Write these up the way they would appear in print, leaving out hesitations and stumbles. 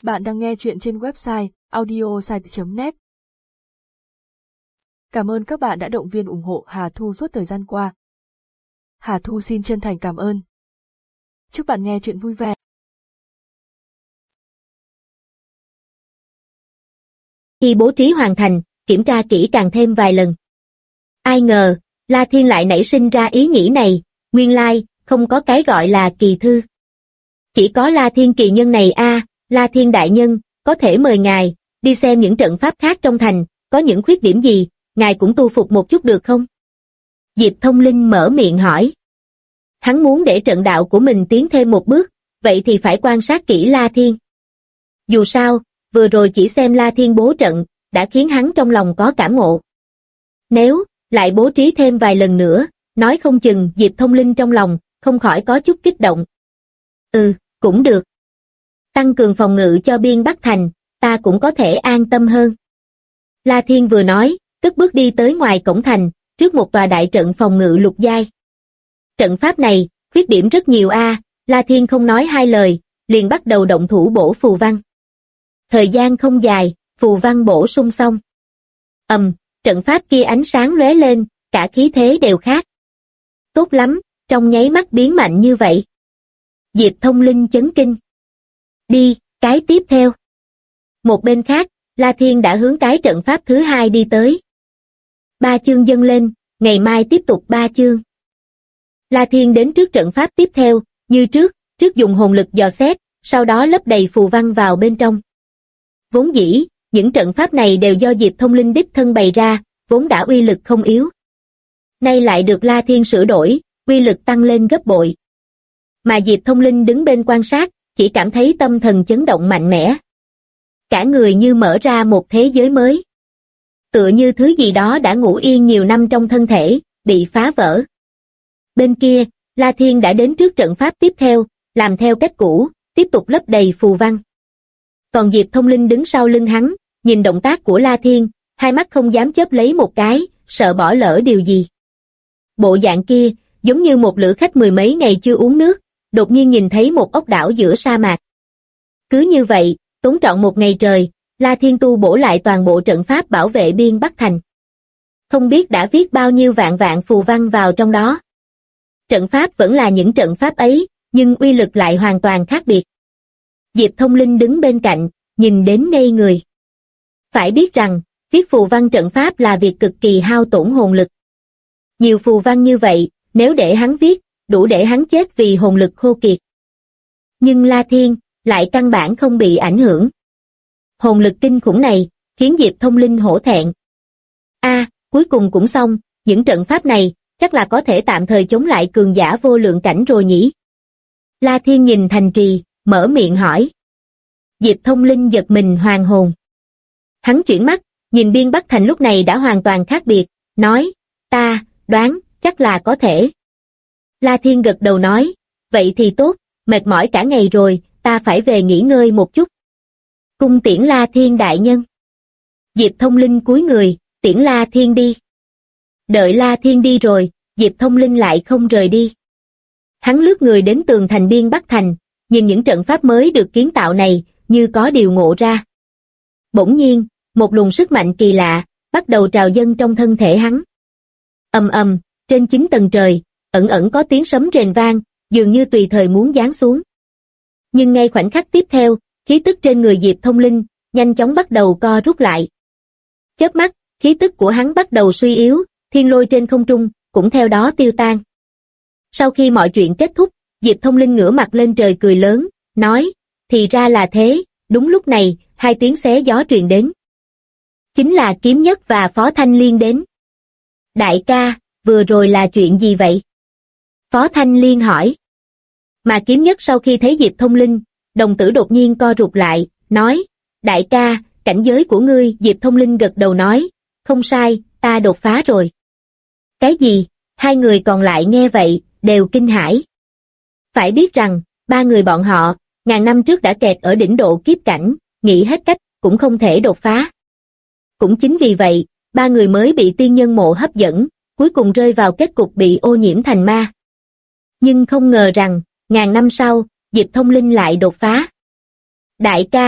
Bạn đang nghe chuyện trên website audiosite.net. Cảm ơn các bạn đã động viên ủng hộ Hà Thu suốt thời gian qua. Hà Thu xin chân thành cảm ơn. Chúc bạn nghe chuyện vui vẻ. Khi bố trí hoàn thành, kiểm tra kỹ càng thêm vài lần. Ai ngờ, La Thiên lại nảy sinh ra ý nghĩ này, nguyên lai, không có cái gọi là kỳ thư. Chỉ có La Thiên kỳ nhân này La Thiên đại nhân, có thể mời ngài, đi xem những trận pháp khác trong thành, có những khuyết điểm gì, ngài cũng tu phục một chút được không? Diệp Thông Linh mở miệng hỏi. Hắn muốn để trận đạo của mình tiến thêm một bước, vậy thì phải quan sát kỹ La Thiên. Dù sao, vừa rồi chỉ xem La Thiên bố trận, đã khiến hắn trong lòng có cảm ngộ. Nếu lại bố trí thêm vài lần nữa, nói không chừng Diệp Thông Linh trong lòng không khỏi có chút kích động. Cũng được. Tăng cường phòng ngự cho biên Bắc Thành, ta cũng có thể an tâm hơn. La Thiên vừa nói, cất bước đi tới ngoài cổng thành, trước một tòa đại trận phòng ngự lục giai. Trận pháp này, khuyết điểm rất nhiều La Thiên không nói hai lời, liền bắt đầu động thủ bổ phù văn. Thời gian không dài, phù văn bổ sung xong. Trận pháp kia ánh sáng lóe lên, cả khí thế đều khác. Tốt lắm, trong nháy mắt biến mạnh như vậy. Diệp Thông Linh chấn kinh. Đi, cái tiếp theo. Một bên khác, La Thiên đã hướng cái trận pháp thứ hai đi tới. 3 chương dâng lên, ngày mai tiếp tục 3 chương. La Thiên đến trước trận pháp tiếp theo, như trước dùng hồn lực dò xét, sau đó lấp đầy phù văn vào bên trong. Vốn dĩ, những trận pháp này đều do Diệp Thông Linh đích thân bày ra, vốn đã uy lực không yếu. Nay lại được La Thiên sửa đổi, uy lực tăng lên gấp bội. Mà Diệp Thông Linh đứng bên quan sát, chỉ cảm thấy tâm thần chấn động mạnh mẽ. Cả người như mở ra một thế giới mới. Tựa như thứ gì đó đã ngủ yên nhiều năm trong thân thể, bị phá vỡ. Bên kia, La Thiên đã đến trước trận pháp tiếp theo, làm theo cách cũ, tiếp tục lấp đầy phù văn. Còn Diệp Thông Linh đứng sau lưng hắn, nhìn động tác của La Thiên, hai mắt không dám chớp lấy một cái, sợ bỏ lỡ điều gì. Bộ dạng kia, giống như một lữ khách 10 mấy ngày chưa uống nước, đột nhiên nhìn thấy một ốc đảo giữa sa mạc. Cứ như vậy, tốn trọn một ngày trời, La Thiên tu bổ lại toàn bộ trận pháp bảo vệ biên Bắc Thành. Không biết đã viết bao nhiêu vạn phù văn vào trong đó. Trận pháp vẫn là những trận pháp ấy, nhưng uy lực lại hoàn toàn khác biệt. Diệp Thông Linh đứng bên cạnh, nhìn đến ngây người. Phải biết rằng, viết phù văn trận pháp là việc cực kỳ hao tổn hồn lực. Nhiều phù văn như vậy, nếu để hắn viết, đủ để hắn chết vì hồn lực khô kiệt. Nhưng La Thiên, lại căn bản không bị ảnh hưởng. Hồn lực kinh khủng này, khiến Diệp Thông Linh hổ thẹn. Cuối cùng cũng xong, những trận pháp này, chắc là có thể tạm thời chống lại cường giả vô lượng cảnh rồi nhỉ? La Thiên nhìn thành trì, mở miệng hỏi. Diệp Thông Linh giật mình hoàn hồn. Hắn chuyển mắt, nhìn biên Bắc Thành lúc này đã hoàn toàn khác biệt, nói, ta, đoán, chắc là có thể. La Thiên gật đầu nói, vậy thì tốt, mệt mỏi cả ngày rồi, ta phải về nghỉ ngơi một chút. Cung tiễn La Thiên đại nhân. Diệp Thông Linh cúi người, tiễn La Thiên đi. Đợi La Thiên đi rồi, Diệp Thông Linh lại không rời đi. Hắn lướt người đến tường thành biên Bắc Thành, nhìn những trận pháp mới được kiến tạo này, như có điều ngộ ra. Bỗng nhiên, một luồng sức mạnh kỳ lạ, bắt đầu trào dâng trong thân thể hắn. Trên 9 tầng trời, ẩn có tiếng sấm rền vang, dường như tùy thời muốn giáng xuống. Nhưng ngay khoảnh khắc tiếp theo, khí tức trên người Diệp Thông Linh, nhanh chóng bắt đầu co rút lại. Chớp mắt, khí tức của hắn bắt đầu suy yếu, thiên lôi trên không trung, cũng theo đó tiêu tan. Sau khi mọi chuyện kết thúc, Diệp Thông Linh ngửa mặt lên trời cười lớn, nói, thì ra là thế, đúng lúc này, 2 tiếng xé gió truyền đến. Chính là Kiếm Nhất và Phó Thanh Liên đến. Đại ca, vừa rồi là chuyện gì vậy? Phó Thanh Liên hỏi. Mà Kiếm Nhất sau khi thấy Diệp Thông Linh, đồng tử đột nhiên co rụt lại, nói, đại ca, cảnh giới của ngươi. Diệp Thông Linh gật đầu nói, không sai, ta đột phá rồi. Cái gì? 2 người còn lại nghe vậy, đều kinh hãi. Phải biết rằng, 3 người bọn họ, ngàn năm trước đã kẹt ở đỉnh độ kiếp cảnh, nghĩ hết cách, cũng không thể đột phá. Cũng chính vì vậy, 3 người mới bị tiên nhân mộ hấp dẫn, cuối cùng rơi vào kết cục bị ô nhiễm thành ma. Nhưng không ngờ rằng, ngàn năm sau, Diệp Thông Linh lại đột phá. Đại ca,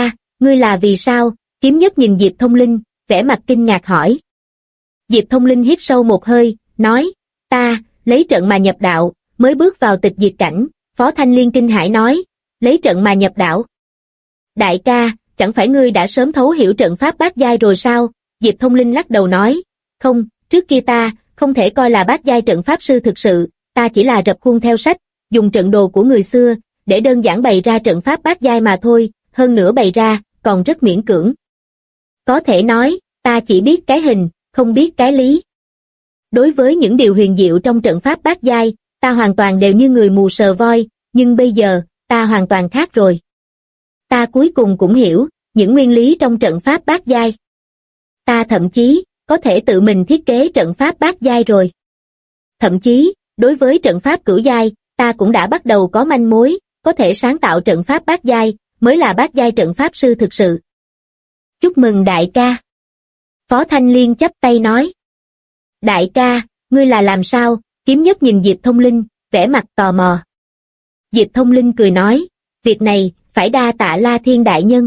Ngươi là vì sao? Kiếm Nhất nhìn Diệp Thông Linh, vẻ mặt kinh ngạc hỏi. Diệp Thông Linh hít sâu một hơi, nói, ta, lấy trận mà nhập đạo, mới bước vào tịch diệt cảnh. Phó Thanh Liên kinh hãi nói, lấy trận mà nhập đạo. Đại ca, chẳng phải ngươi đã sớm thấu hiểu trận pháp bát giai rồi sao? Diệp Thông Linh lắc đầu nói, không, trước kia ta, không thể coi là bát giai trận pháp sư thực sự, ta chỉ là rập khuôn theo sách, dùng trận đồ của người xưa, để đơn giản bày ra trận pháp bát giai mà thôi, hơn nữa bày ra, còn rất miễn cưỡng. Có thể nói, ta chỉ biết cái hình, không biết cái lý. Đối với những điều huyền diệu trong trận pháp bát giai, ta hoàn toàn đều như người mù sờ voi, nhưng bây giờ, ta hoàn toàn khác rồi. Ta cuối cùng cũng hiểu, những nguyên lý trong trận pháp bát giai. Ta thậm chí, có thể tự mình thiết kế trận pháp bát giai rồi. Thậm chí, đối với trận pháp cửu giai, ta cũng đã bắt đầu có manh mối, có thể sáng tạo trận pháp bát giai, mới là bát giai trận pháp sư thực sự. Chúc mừng đại ca. Phó Thanh Liên chắp tay nói. Đại ca, ngươi là làm sao? Kiếm Nhất nhìn Diệp Thông Linh, vẻ mặt tò mò. Diệp Thông Linh cười nói, việc này, phải đa tạ La Thiên đại nhân.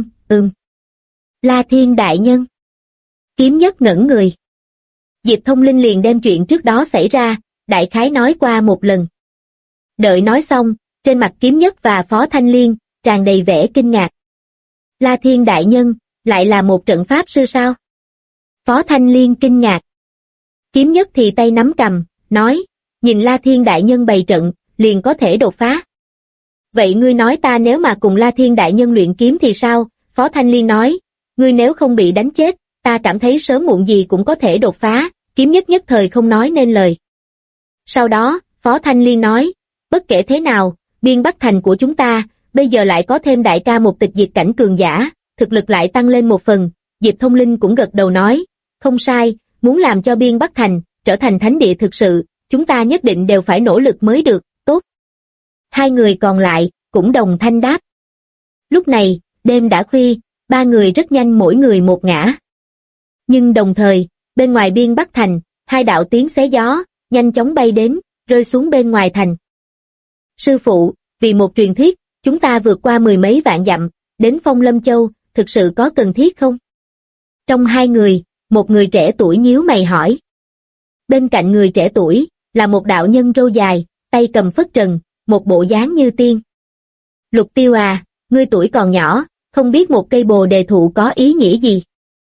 La Thiên đại nhân. Kiếm Nhất ngẩn người. Diệp Thông Linh liền đem chuyện trước đó xảy ra, đại khái nói qua một lần. Đợi nói xong, trên mặt Kiếm Nhất và Phó Thanh Liên, tràn đầy vẻ kinh ngạc. La Thiên đại nhân, lại là một trận pháp sư sao? Phó Thanh Liên kinh ngạc. Kiếm Nhất thì tay nắm cầm, nói, nhìn La Thiên đại nhân bày trận, liền có thể đột phá. Vậy ngươi nói ta nếu mà cùng La Thiên đại nhân luyện kiếm thì sao? Phó Thanh Liên nói, ngươi nếu không bị đánh chết, ta cảm thấy sớm muộn gì cũng có thể đột phá. Kiếm Nhất nhất thời không nói nên lời. Sau đó, Phó Thanh Liên nói, bất kể thế nào, Biên Bắc Thành của chúng ta, bây giờ lại có thêm đại ca một tịch diệt cảnh cường giả, thực lực lại tăng lên một phần. Diệp Thông Linh cũng gật đầu nói, không sai, muốn làm cho Biên Bắc Thành trở thành thánh địa thực sự, chúng ta nhất định đều phải nỗ lực mới được, tốt. Hai người còn lại, cũng đồng thanh đáp. Lúc này, đêm đã khuya, ba người rất nhanh mỗi người một ngã. Nhưng đồng thời, bên ngoài Biên Bắc Thành, hai đạo tiếng xé gió, nhanh chóng bay đến, rơi xuống bên ngoài thành. Sư phụ, vì một truyền thuyết, chúng ta vượt qua mười mấy vạn dặm, đến Phong Lâm Châu, thực sự có cần thiết không? Trong hai người, một người trẻ tuổi nhíu mày hỏi. Bên cạnh người trẻ tuổi, là một đạo nhân râu dài, tay cầm phất trần, một bộ dáng như tiên. Lục Tiêu à, ngươi tuổi còn nhỏ, không biết một cây bồ đề thụ có ý nghĩa gì.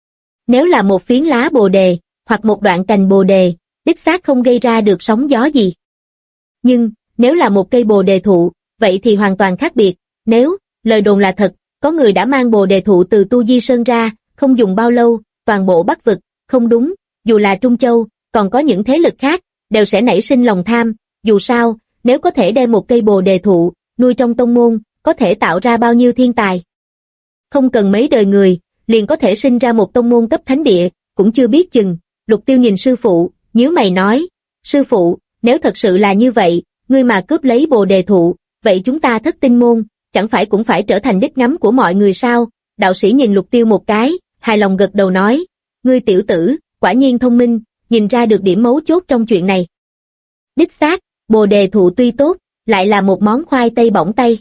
Nếu là một phiến lá bồ đề, hoặc một đoạn cành bồ đề, đích xác không gây ra được sóng gió gì. Nhưng, nếu là một cây bồ đề thụ, vậy thì hoàn toàn khác biệt. Nếu, lời đồn là thật, có người đã mang bồ đề thụ từ Tu Di Sơn ra, không dùng bao lâu, toàn bộ Bắc vực, không đúng, dù là Trung Châu, còn có những thế lực khác, đều sẽ nảy sinh lòng tham. Dù sao, nếu có thể đem một cây bồ đề thụ, nuôi trong tông môn, có thể tạo ra bao nhiêu thiên tài. Không cần mấy đời người, liền có thể sinh ra một tông môn cấp thánh địa, cũng chưa biết chừng. Lục Tiêu nhìn sư phụ, nhíu mày nói, sư phụ, nếu thật sự là như vậy, ngươi mà cướp lấy bồ đề thụ, vậy chúng ta Thất Tinh môn, chẳng phải cũng phải trở thành đích ngắm của mọi người sao? Đạo sĩ nhìn Lục Tiêu một cái, hài lòng gật đầu nói, ngươi tiểu tử, quả nhiên thông minh, nhìn ra được điểm mấu chốt trong chuyện này. Đích xác, bồ đề thụ tuy tốt, lại là một món khoai tây bỏng tay.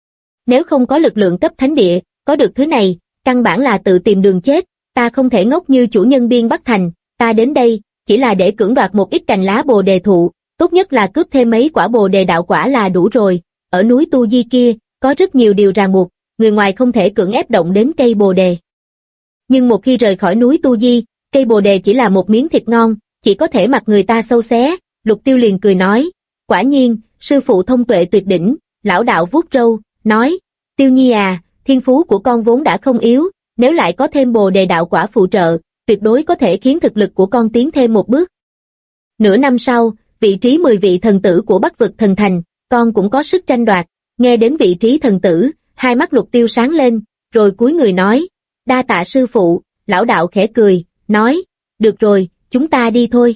Nếu không có lực lượng cấp thánh địa, có được thứ này, căn bản là tự tìm đường chết. Ta không thể ngốc như chủ nhân Biên Bắc Thành, ta đến đây, chỉ là để cưỡng đoạt một ít cành lá bồ đề thụ, tốt nhất là cướp thêm mấy quả bồ đề đạo quả là đủ rồi. Ở núi Tu Di kia, có rất nhiều điều ràng buộc, người ngoài không thể cưỡng ép động đến cây bồ đề. Nhưng một khi rời khỏi núi Tu Di, cây bồ đề chỉ là một miếng thịt ngon, chỉ có thể mặc người ta sâu xé. Lục Tiêu liền cười nói, quả nhiên, sư phụ thông tuệ tuyệt đỉnh. Lão đạo vuốt râu, nói, Tiêu Nhi à, thiên phú của con vốn đã không yếu, nếu lại có thêm bồ đề đạo quả phụ trợ, tuyệt đối có thể khiến thực lực của con tiến thêm một bước. Nửa năm sau, vị trí 10 vị thần tử của Bắc vực thần thành, con cũng có sức tranh đoạt. Nghe đến vị trí thần tử, hai mắt Lục Tiêu sáng lên, rồi cúi người nói, đa tạ sư phụ. Lão đạo khẽ cười, nói, được rồi, chúng ta đi thôi.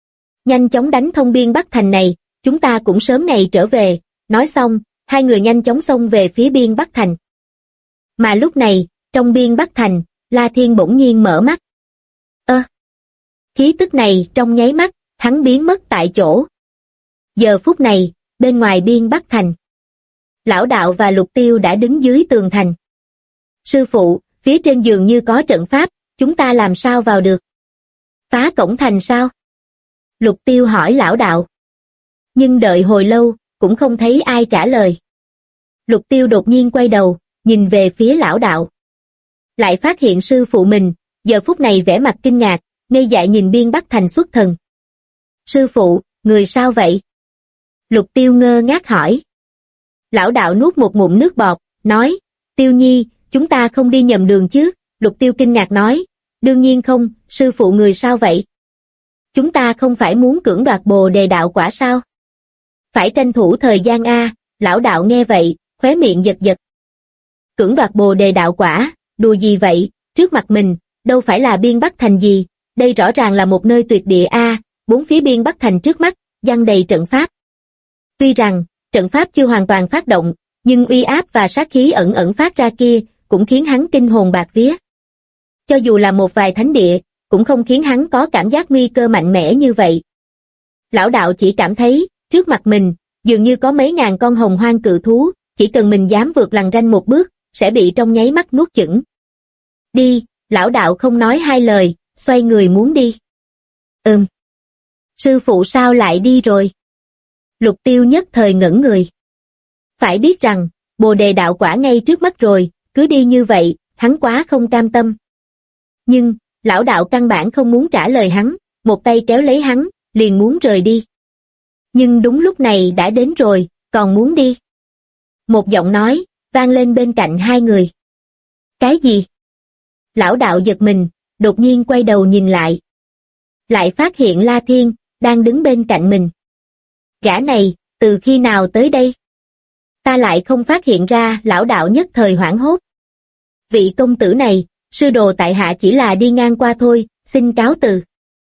Nhanh chóng đánh thông Biên Bắc Thành này, chúng ta cũng sớm ngày trở về. Nói xong, hai người nhanh chóng xông về phía Biên Bắc Thành. Mà lúc này, trong Biên Bắc Thành, La Thiên bỗng nhiên mở mắt. Khí tức này trong nháy mắt, hắn biến mất tại chỗ. Giờ phút này, bên ngoài Biên Bắc Thành, Lão đạo và Lục Tiêu đã đứng dưới tường thành. Sư phụ, Phía trên giường như có trận pháp, chúng ta làm sao vào được? Phá cổng thành sao? Lục Tiêu hỏi lão đạo. Nhưng đợi hồi lâu, cũng không thấy ai trả lời. Lục Tiêu đột nhiên quay đầu, nhìn về phía lão đạo. Lại phát hiện sư phụ mình, giờ phút này vẻ mặt kinh ngạc, ngây dại nhìn Biên Bắc Thành xuất thần. Sư phụ, người sao vậy? Lục Tiêu ngơ ngác hỏi. Lão đạo nuốt một ngụm nước bọt, nói, Tiêu Nhi, chúng ta không đi nhầm đường chứ? Lục Tiêu kinh ngạc nói, đương nhiên không, sư phụ người sao vậy? Chúng ta không phải muốn cưỡng đoạt Bồ Đề đạo quả sao? Phải tranh thủ thời gian a. Lão đạo nghe vậy, khóe miệng giật giật. Cưỡng đoạt Bồ Đề đạo quả, đùa gì vậy, trước mặt mình, đâu phải là Biên Bắc Thành gì, đây rõ ràng là một nơi tuyệt địa a, bốn phía Biên Bắc Thành trước mắt, giăng đầy trận pháp. Tuy rằng, trận pháp chưa hoàn toàn phát động, nhưng uy áp và sát khí ẩn ẩn phát ra kia, cũng khiến hắn kinh hồn bạt vía. Cho dù là một vài thánh địa, cũng không khiến hắn có cảm giác nguy cơ mạnh mẽ như vậy. Lão đạo chỉ cảm thấy, trước mặt mình, dường như có mấy ngàn con hồng hoang cự thú, chỉ cần mình dám vượt lằn ranh một bước, sẽ bị trong nháy mắt nuốt chửng. Đi, lão đạo không nói hai lời, xoay người muốn đi. Sư phụ sao lại đi rồi? Lục Tiêu nhất thời ngẩn người. Phải biết rằng, Bồ Đề đạo quả ngay trước mắt rồi, cứ đi như vậy, hắn quá không cam tâm. Nhưng, lão đạo căn bản không muốn trả lời hắn, một tay kéo lấy hắn, liền muốn rời đi. Nhưng đúng lúc này đã đến rồi, còn muốn đi. Một giọng nói, vang lên bên cạnh hai người. Cái gì? Lão đạo giật mình, đột nhiên quay đầu nhìn lại. Lại phát hiện La Thiên, đang đứng bên cạnh mình. Gã này, từ khi nào tới đây? Ta lại không phát hiện ra, lão đạo nhất thời hoảng hốt. Vị công tử này, sư đồ tại hạ chỉ là đi ngang qua thôi, xin cáo từ.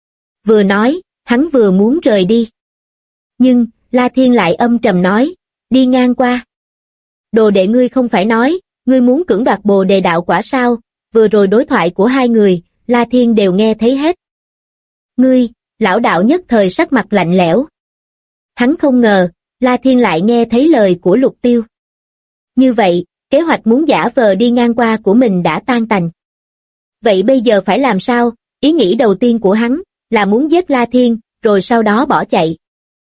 Vừa nói, hắn vừa muốn rời đi. Nhưng, La Thiên lại âm trầm nói, đi ngang qua. Đồ đệ ngươi không phải nói, ngươi muốn cưỡng đoạt Bồ Đề đạo quả sao? Vừa rồi đối thoại của hai người, La Thiên đều nghe thấy hết. Ngươi, lão đạo nhất thời sắc mặt lạnh lẽo. Hắn không ngờ, La Thiên lại nghe thấy lời của Lục Tiêu. Như vậy, kế hoạch muốn giả vờ đi ngang qua của mình đã tan tành. Vậy bây giờ phải làm sao? Ý nghĩ đầu tiên của hắn là muốn giết La Thiên, rồi sau đó bỏ chạy.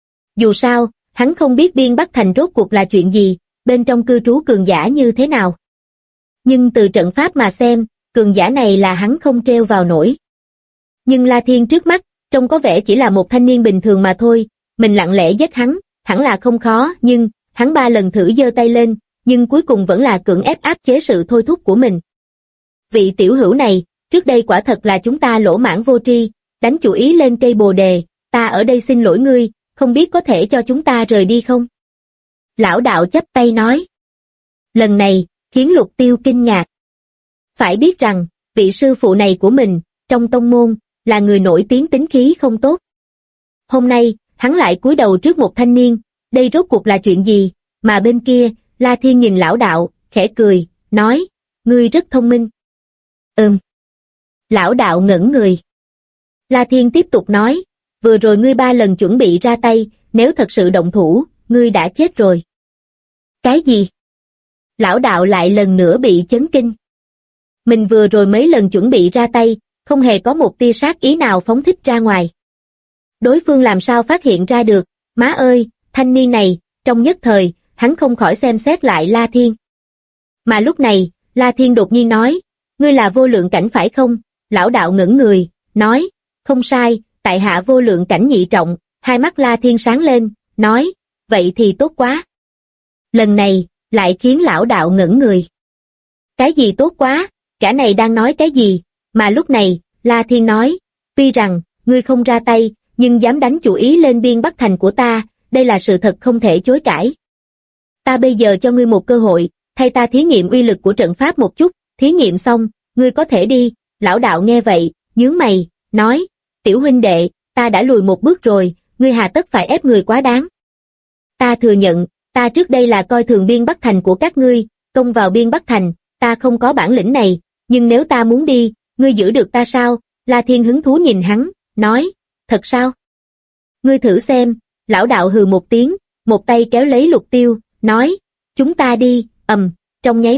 Dù sao, hắn không biết Biên Bắc Thành rốt cuộc là chuyện gì, bên trong cư trú cường giả như thế nào. Nhưng từ trận pháp mà xem, cường giả này là hắn không treo vào nổi. Nhưng La Thiên trước mắt, trông có vẻ chỉ là một thanh niên bình thường mà thôi, mình lặng lẽ giết hắn, hẳn là không khó, nhưng, hắn 3 lần thử giơ tay lên, nhưng cuối cùng vẫn là cưỡng ép áp chế sự thôi thúc của mình. Vị tiểu hữu này, trước đây quả thật là chúng ta lỗ mãng vô tri, đánh chủ ý lên cây bồ đề, ta ở đây xin lỗi ngươi, không biết có thể cho chúng ta rời đi không? Lão đạo chắp tay nói. Lần này, khiến Lục Tiêu kinh ngạc. Phải biết rằng, vị sư phụ này của mình, trong tông môn, là người nổi tiếng tính khí không tốt. Hôm nay, hắn lại cúi đầu trước một thanh niên, đây rốt cuộc là chuyện gì, mà bên kia, La Thiên nhìn lão đạo, khẽ cười, nói, ngươi rất thông minh. Lão đạo ngẩn người. La Thiên tiếp tục nói, vừa rồi ngươi 3 lần chuẩn bị ra tay, nếu thật sự động thủ, ngươi đã chết rồi. Cái gì? Lão đạo lại lần nữa bị chấn kinh. Mình vừa rồi mấy lần chuẩn bị ra tay, không hề có một tia sát ý nào phóng thích ra ngoài. Đối phương làm sao phát hiện ra được, má ơi, thanh niên này, trong nhất thời, hắn không khỏi xem xét lại La Thiên. Mà lúc này, La Thiên đột nhiên nói, ngươi là vô lượng cảnh phải không? Lão đạo ngẩng người, nói, không sai, tại hạ vô lượng cảnh nhị trọng, hai mắt La Thiên sáng lên, nói, vậy thì tốt quá. Lần này, lại khiến lão đạo ngẩn người. Cái gì tốt quá, cả này đang nói cái gì, mà lúc này, La Thiên nói, tuy rằng, ngươi không ra tay, nhưng dám đánh chủ ý lên Biên Bắc Thành của ta, đây là sự thật không thể chối cãi. Ta bây giờ cho ngươi một cơ hội, thay ta thí nghiệm uy lực của trận pháp một chút, thí nghiệm xong, ngươi có thể đi. Lão đạo nghe vậy, nhướng mày, nói, tiểu huynh đệ, ta đã lùi một bước rồi, ngươi hà tất phải ép người quá đáng. Ta thừa nhận, ta trước đây là coi thường Biên Bắc Thành của các ngươi, công vào Biên Bắc Thành, ta không có bản lĩnh này, nhưng nếu ta muốn đi, ngươi giữ được ta sao? La Thiên hứng thú nhìn hắn, nói, thật sao? Ngươi thử xem. Lão đạo hừ một tiếng, một tay kéo lấy Lục Tiêu, nói, chúng ta đi. Trong nháy mắt,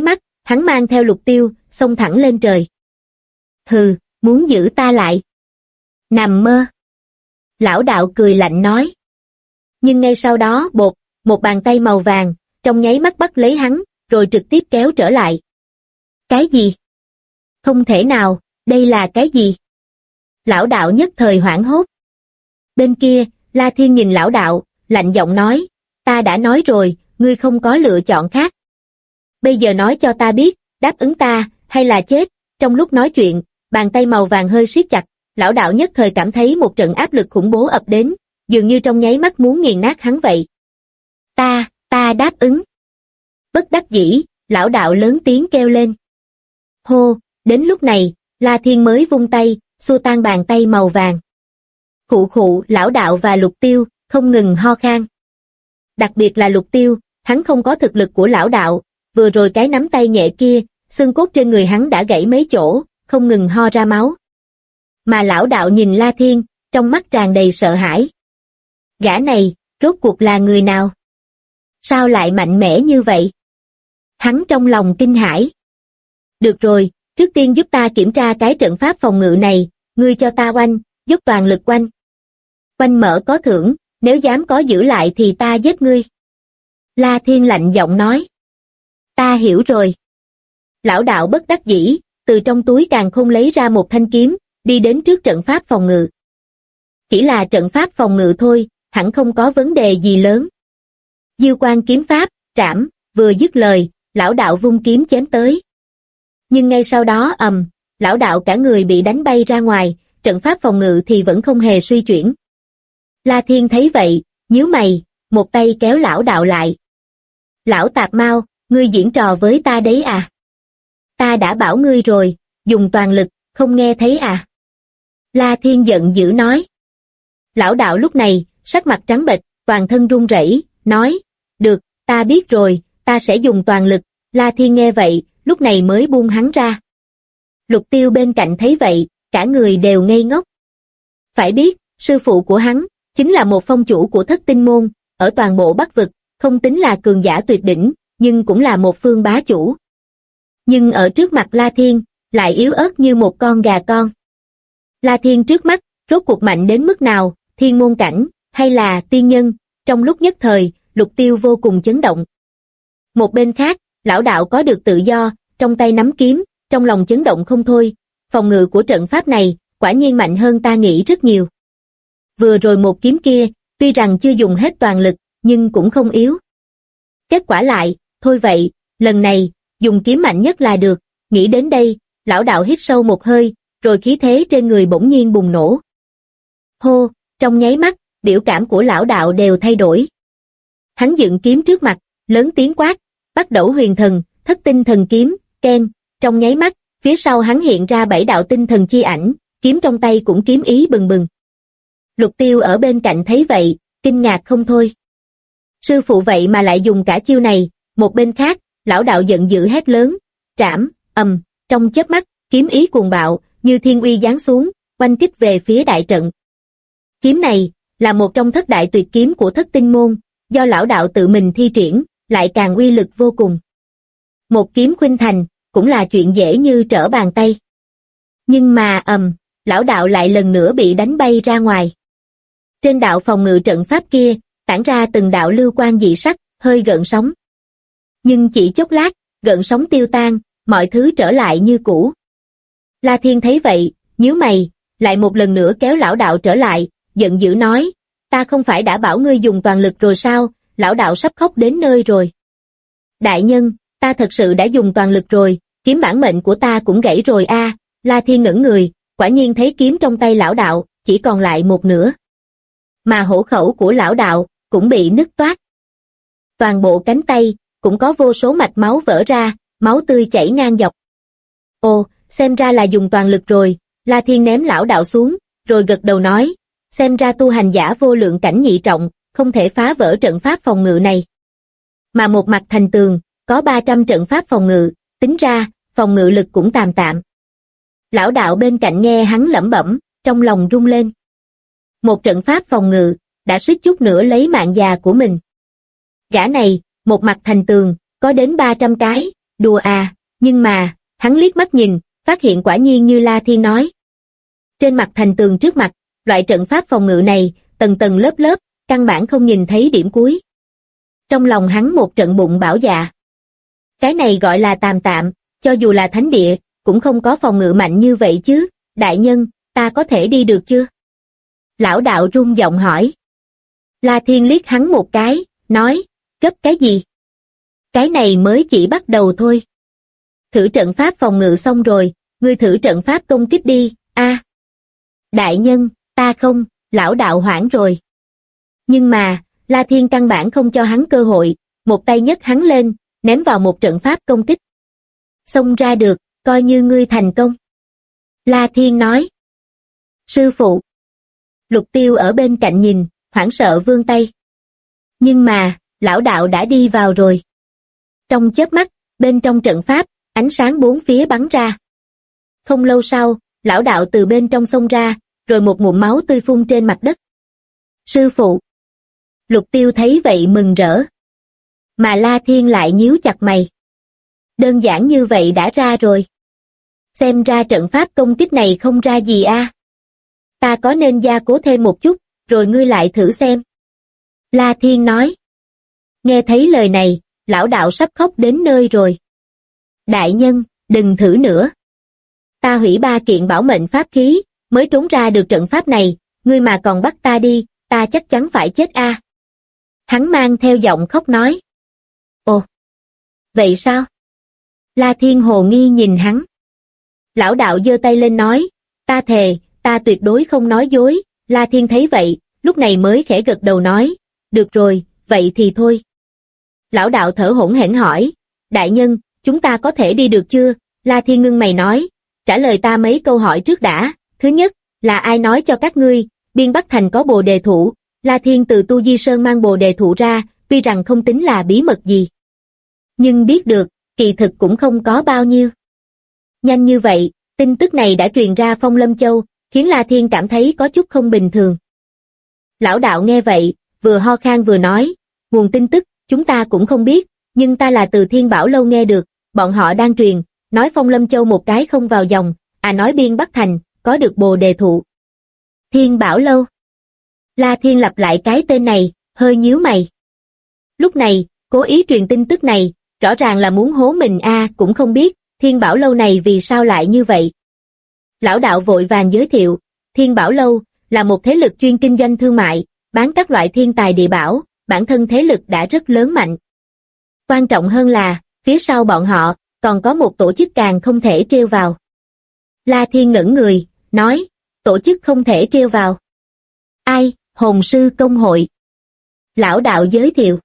hắn mang theo Lục Tiêu, xông thẳng lên trời. Hừ, muốn giữ ta lại. Nằm mơ. Lão đạo cười lạnh nói. Nhưng ngay sau đó bột, một bàn tay màu vàng, trong nháy mắt bắt lấy hắn, rồi trực tiếp kéo trở lại. Cái gì? Không thể nào, đây là cái gì? Lão đạo nhất thời hoảng hốt. Bên kia, La Thiên nhìn lão đạo, lạnh giọng nói, ta đã nói rồi, ngươi không có lựa chọn khác. Bây giờ nói cho ta biết, đáp ứng ta, hay là chết. Trong lúc nói chuyện, bàn tay màu vàng hơi siết chặt, lão đạo nhất thời cảm thấy một trận áp lực khủng bố ập đến, dường như trong nháy mắt muốn nghiền nát hắn vậy. Ta đáp ứng. Bất đắc dĩ, lão đạo lớn tiếng kêu lên. Hô, đến lúc này, La Thiên mới vung tay, xua tan bàn tay màu vàng. Khụ khụ, lão đạo và Lục Tiêu, không ngừng ho khan. Đặc biệt là Lục Tiêu, hắn không có thực lực của lão đạo, vừa rồi cái nắm tay nhẹ kia, xương cốt trên người hắn đã gãy mấy chỗ, không ngừng ho ra máu. Mà lão đạo nhìn La Thiên, trong mắt tràn đầy sợ hãi. Gã này, rốt cuộc là người nào? Sao lại mạnh mẽ như vậy? Hắn trong lòng kinh hãi. Được rồi, trước tiên giúp ta kiểm tra cái trận pháp phòng ngự này, ngươi cho ta oanh, dốc toàn lực oanh. Oanh mở có thưởng, nếu dám có giữ lại thì ta giết ngươi. La Thiên lạnh giọng nói. Ta hiểu rồi. Lão đạo bất đắc dĩ, từ trong túi càn khôn lấy ra một thanh kiếm, đi đến trước trận pháp phòng ngự. Chỉ là trận pháp phòng ngự thôi, hẳn không có vấn đề gì lớn. Diêu Quan kiếm pháp, trảm, vừa dứt lời, lão đạo vung kiếm chém tới. Nhưng ngay sau đó lão đạo cả người bị đánh bay ra ngoài, trận pháp phòng ngự thì vẫn không hề suy chuyển. La Thiên thấy vậy, nhíu mày, một tay kéo lão đạo lại. Lão tạp mau, ngươi diễn trò với ta đấy à? Ta đã bảo ngươi rồi, dùng toàn lực, không nghe thấy à? La Thiên giận dữ nói. Lão đạo lúc này, sắc mặt trắng bệch, toàn thân run rẩy, nói, được, ta biết rồi, ta sẽ dùng toàn lực. La Thiên nghe vậy, lúc này mới buông hắn ra. Lục Tiêu bên cạnh thấy vậy, cả người đều ngây ngốc. Phải biết, sư phụ của hắn, chính là một phong chủ của Thất Tinh Môn, ở toàn bộ Bắc Vực, không tính là cường giả tuyệt đỉnh, nhưng cũng là một phương bá chủ. Nhưng ở trước mặt La Thiên, lại yếu ớt như một con gà con. La Thiên trước mắt, rốt cuộc mạnh đến mức nào, thiên môn cảnh, hay là tiên nhân, trong lúc nhất thời, Lục Tiêu vô cùng chấn động. Một bên khác, lão đạo có được tự do, trong tay nắm kiếm, trong lòng chấn động không thôi, phòng ngự của trận pháp này, quả nhiên mạnh hơn ta nghĩ rất nhiều. Vừa rồi một kiếm kia, tuy rằng chưa dùng hết toàn lực, nhưng cũng không yếu. Kết quả lại, thôi vậy, lần này, dùng kiếm mạnh nhất là được, nghĩ đến đây, lão đạo hít sâu một hơi, rồi khí thế trên người bỗng nhiên bùng nổ. Hô, trong nháy mắt, biểu cảm của lão đạo đều thay đổi. Hắn dựng kiếm trước mặt, lớn tiếng quát, Bắt Đẩu Huyền Thần, Thất Tinh Thần Kiếm, keng, trong nháy mắt, phía sau hắn hiện ra 7 đạo tinh thần chi ảnh, kiếm trong tay cũng kiếm ý bừng bừng. Lục Tiêu ở bên cạnh thấy vậy, kinh ngạc không thôi. Sư phụ vậy mà lại dùng cả chiêu này, một bên khác, lão đạo giận dữ hét lớn, trảm, trong chớp mắt, kiếm ý cuồng bạo, như thiên uy giáng xuống, oanh kích về phía đại trận. Kiếm này, là một trong thất đại tuyệt kiếm của Thất Tinh Môn, do lão đạo tự mình thi triển, lại càng uy lực vô cùng. Một kiếm khuynh thành, cũng là chuyện dễ như trở bàn tay. Nhưng mà lão đạo lại lần nữa bị đánh bay ra ngoài. Trên đạo phòng ngự trận pháp kia, tản ra từng đạo lưu quang dị sắc, hơi gợn sóng. Nhưng chỉ chốc lát, gợn sóng tiêu tan, mọi thứ trở lại như cũ. La Thiên thấy vậy, nhíu mày, lại một lần nữa kéo lão đạo trở lại, giận dữ nói, ta không phải đã bảo ngươi dùng toàn lực rồi sao, lão đạo sắp khóc đến nơi rồi. Đại nhân, ta thật sự đã dùng toàn lực rồi, kiếm bản mệnh của ta cũng gãy rồi a. La Thiên ngẩn người, quả nhiên thấy kiếm trong tay lão đạo, chỉ còn lại một nửa. Mà hổ khẩu của lão đạo, cũng bị nứt toác. Toàn bộ cánh tay, cũng có vô số mạch máu vỡ ra, máu tươi chảy ngang dọc. Ồ, xem ra là dùng toàn lực rồi, La Thiên ném lão đạo xuống, rồi gật đầu nói, xem ra tu hành giả vô lượng cảnh nhị trọng, không thể phá vỡ trận pháp phòng ngự này. Mà một mặt thành tường, có 300 trận pháp phòng ngự, tính ra, phòng ngự lực cũng tạm tạm. Lão đạo bên cạnh nghe hắn lẩm bẩm, trong lòng rung lên. Một trận pháp phòng ngự, đã suýt chút nữa lấy mạng già của mình. Gã này, một mặt thành tường, có đến 300 cái, đùa à, Nhưng mà, hắn liếc mắt nhìn, phát hiện quả nhiên như La Thiên nói. Trên mặt thành tường trước mặt, loại trận pháp phòng ngự này, tầng tầng lớp lớp, căn bản không nhìn thấy điểm cuối. Trong lòng hắn một trận bụng bảo dạ. Cái này gọi là tạm tạm, cho dù là thánh địa, cũng không có phòng ngự mạnh như vậy chứ, đại nhân, ta có thể đi được chưa? Lão đạo run giọng hỏi. La Thiên liếc hắn một cái, nói, gấp cái gì? Cái này mới chỉ bắt đầu thôi. Thử trận pháp phòng ngự xong rồi, ngươi thử trận pháp công kích đi, a. Đại nhân, ta không, lão đạo hoảng rồi. Nhưng mà, La Thiên căn bản không cho hắn cơ hội, một tay nhấc hắn lên, ném vào một trận pháp công kích. Xông ra được, coi như ngươi thành công. La Thiên nói. Sư phụ. Lục Tiêu ở bên cạnh nhìn, hoảng sợ vươn tay. Nhưng mà, lão đạo đã đi vào rồi. Trong chớp mắt, bên trong trận pháp, ánh sáng bốn phía bắn ra. Không lâu sau, lão đạo từ bên trong xông ra, rồi một ngụm máu tươi phun trên mặt đất. Sư phụ. Lục Tiêu thấy vậy mừng rỡ. Mà La Thiên lại nhíu chặt mày. Đơn giản như vậy đã ra rồi. Xem ra trận pháp công kích này không ra gì a. Ta có nên gia cố thêm một chút, rồi ngươi lại thử xem. La Thiên nói. Nghe thấy lời này, lão đạo sắp khóc đến nơi rồi. Đại nhân, đừng thử nữa. Ta hủy 3 kiện bảo mệnh pháp khí, mới trốn ra được trận pháp này, ngươi mà còn bắt ta đi, ta chắc chắn phải chết a. Hắn mang theo giọng khóc nói. Ồ, vậy sao? La Thiên hồ nghi nhìn hắn. Lão đạo giơ tay lên nói, ta thề, ta tuyệt đối không nói dối. La Thiên thấy vậy, lúc này mới khẽ gật đầu nói, được rồi, vậy thì thôi. Lão đạo thở hổn hển hỏi, đại nhân, chúng ta có thể đi được chưa? La Thiên ngưng mày nói, trả lời ta mấy câu hỏi trước đã. Thứ nhất, là ai nói cho các ngươi, Biên Bắc Thành có bồ đề thụ? La Thiên từ Tu Di Sơn mang bồ đề thụ ra, tuy rằng không tính là bí mật gì. Nhưng biết được, kỳ thực cũng không có bao nhiêu. Nhanh như vậy, tin tức này đã truyền ra Phong Lâm Châu, khiến La Thiên cảm thấy có chút không bình thường. Lão đạo nghe vậy, vừa ho khan vừa nói, nguồn tin tức, chúng ta cũng không biết, nhưng ta là từ Thiên Bảo Lâu nghe được, bọn họ đang truyền, nói Phong Lâm Châu một cái không vào dòng, nói Biên Bắc Thành, có được bồ đề thụ. Thiên Bảo Lâu. La Thiên lặp lại cái tên này, hơi nhíu mày. Lúc này, cố ý truyền tin tức này, rõ ràng là muốn hố mình cũng không biết, Thiên Bảo Lâu này vì sao lại như vậy. Lão đạo vội vàng giới thiệu, Thiên Bảo Lâu là một thế lực chuyên kinh doanh thương mại, bán các loại thiên tài địa bảo, bản thân thế lực đã rất lớn mạnh. Quan trọng hơn là, phía sau bọn họ, còn có một tổ chức càng không thể trêu vào. La Thiên ngẩn người, nói, tổ chức không thể trêu vào. Ai, Hồn Sư Công Hội. Lão đạo giới thiệu.